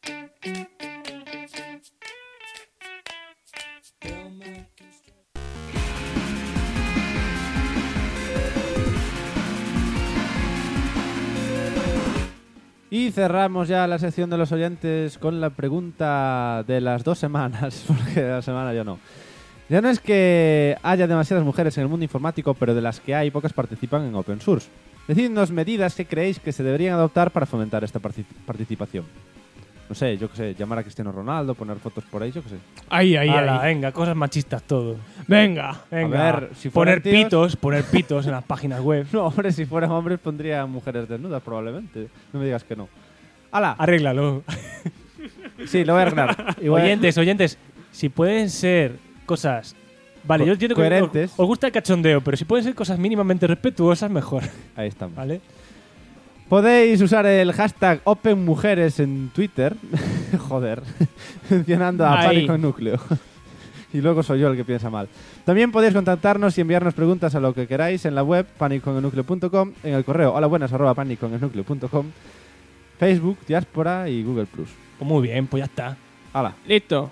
Y cerramos ya la sección de los oyentes con la pregunta de las 2 semanas, porque la semana ya no. Ya no es que haya demasiadas mujeres en el mundo informático, pero de las que hay, pocas participan en open source. Decidnos medidas que creéis que se deberían adoptar para fomentar esta participación. No sé, yo qué sé, llamar a Cristiano Ronaldo, poner fotos por ahí, yo qué sé. Ahí. Venga, cosas machistas todo. Venga. A ver, si poner fueran tíos- poner pitos en las páginas web. No, hombre, si fueran hombres pondría mujeres desnudas, probablemente. No me digas que no. ¡Hala! Arréglalo. Sí, lo voy a arreglar. Y voy a- Oyentes, si pueden ser cosas... Vale, yo entiendo que coherentes. os gusta el cachondeo, pero si pueden ser cosas mínimamente respetuosas, mejor. Ahí estamos. ¿Vale? Podéis usar el hashtag OpenMujeres en Twitter. Joder. Mencionando a Ahí. Pánico en Núcleo. Y luego soy yo el que piensa mal. También podéis contactarnos y enviarnos preguntas a lo que queráis en la web paniconennucleo.com, en el correo holabuenas@paniconennucleo.com, Facebook, Diáspora y Google+. Pues muy bien, pues ya está. ¡Hala! Listo.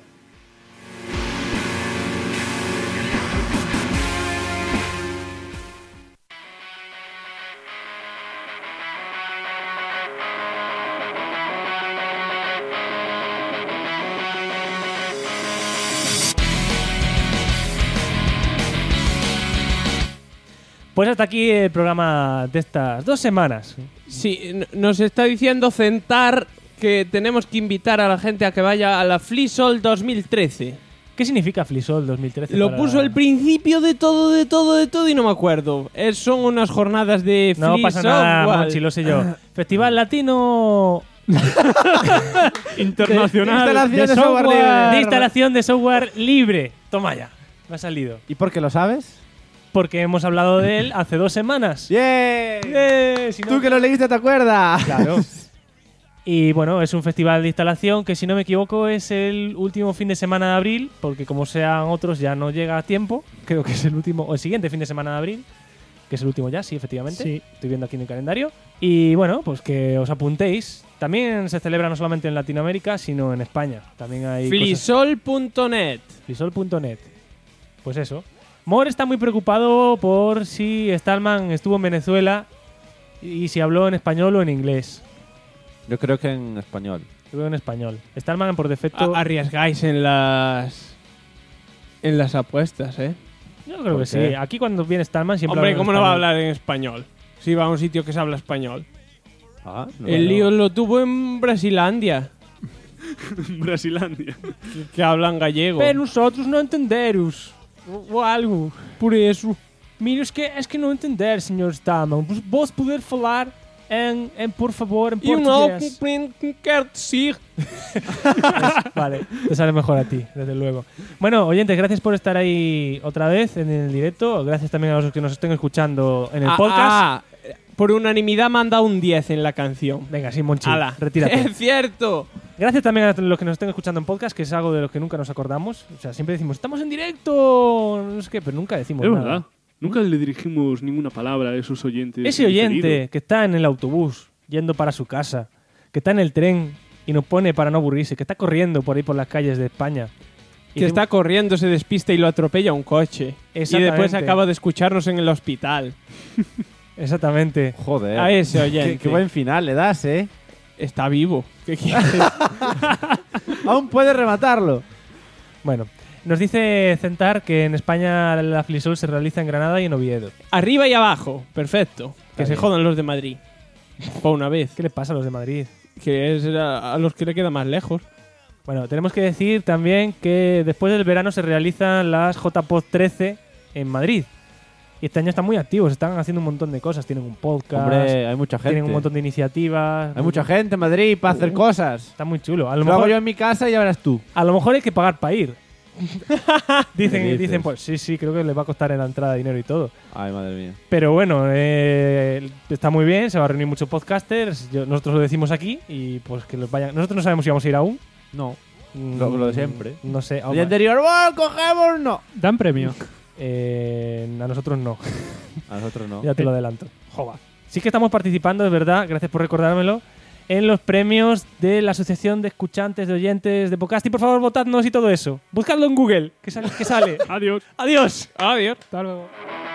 Pues hasta aquí el programa de estas 2 semanas. Sí, nos está diciendo Centar que tenemos que invitar a la gente a que vaya a la FliSol 2013. ¿Qué significa FliSol 2013? Lo puso al principio de todo y no me acuerdo. Son unas jornadas de No free pasa nada, software. Monchi, lo sé yo. Festival Latino Internacional de de software libre. de instalación de software libre. Toma ya, me ha salido. ¿Y por qué lo sabes? Porque hemos hablado de él hace 2 semanas. ¡Bien! Si no- Tú que lo leíste, ¿te acuerdas? Claro. Y bueno, es un festival de instalación que, si no me equivoco, es el último fin de semana de abril, porque como sean otros ya no llega a tiempo. Creo que es el último, o el siguiente fin de semana de abril, que es el último ya, sí, efectivamente. Sí. Estoy viendo aquí en el calendario. Y bueno, pues que os apuntéis. También se celebra no solamente en Latinoamérica, sino en España. También hay FliSol.net. FliSol.net. Pues eso. Mor está muy preocupado por si Stallman estuvo en Venezuela y si habló en español o en inglés. Yo creo que en español. Yo creo en español. Stallman por defecto. Arriesgáis en las apuestas, ¿eh? Yo creo ¿Por que qué? sí. Aquí cuando viene Stallman siempre Hombre, habla en ¿cómo no va a español. hablar en español? Si va a un sitio que se habla español. Ah, no. El lío lo tuvo en Brasilandia, Brasilandia. que hablan gallego. Pero nosotros no entenderos. O algo. Por eso. Mira, es que não entender, Sr. Stallman. Vos poder falar em por favor, em E eu não português. compreendo que quer decir. Vale, te sale mejor a ti, desde luego. Bueno, oyentes, gracias por estar ahí otra vez en el directo. Gracias también a los que nos estén escuchando en el podcast. Por unanimidad manda un 10 en la canción. Venga, sí, Monchi, ¡Hala! retírate. ¡Es cierto! Gracias también a los que nos estén escuchando en podcast, que es algo de lo que nunca nos acordamos. O sea, siempre decimos, estamos en directo, no sé qué, pero nunca decimos Es nada. verdad. Nunca le dirigimos ninguna palabra a esos oyentes. Ese oyente preferidos. que está en el autobús yendo para su casa, que está en el tren y nos pone para no aburrirse, que está corriendo por ahí por las calles de España. Que está corriendo, se despista y lo atropella un coche. Y Exactamente. después acaba de escucharnos en el hospital. Exactamente. Joder. A ese oyente. Qué buen final le das, ¿eh? Está vivo. ¿Qué quieres? Aún puedes rematarlo. Bueno, nos dice Centar que en España la FliSol se realiza en Granada y en Oviedo. Arriba y abajo. Perfecto. Que Está se bien. jodan los de Madrid. Por una vez. ¿Qué le pasa a los de Madrid? Que es a los que le queda más lejos. Bueno, tenemos que decir también que después del verano se realizan las JPod 13 en Madrid. Y este año están muy activos, están haciendo un montón de cosas. Tienen un podcast, Hombre, hay mucha gente. tienen un montón de iniciativas. Hay mucha gente en Madrid para hacer cosas. Está muy chulo. A Lo lo hago mejor, yo en mi casa y ya verás tú. a lo mejor hay que pagar para ir. ¿Qué dices? dicen, pues sí, creo que les va a costar en la entrada dinero y todo. Ay, madre mía. Pero bueno, está muy bien, se va a reunir muchos podcasters. Nosotros lo decimos aquí y pues que los vayan. Nosotros no sabemos si vamos a ir aún. No. Lo de siempre. No sé. El día anterior, ¡oh, cogemos! No. ¿Dan premio? A nosotros no. A nosotros no. Ya te lo adelanto. Joder. Sí que estamos participando, es verdad, gracias por recordármelo, en los premios de la Asociación de Escuchantes, de Oyentes de Podcast. Y por favor, votadnos y todo eso. Buscadlo en Google, que sale. Adiós. Adiós. Adiós. Hasta luego.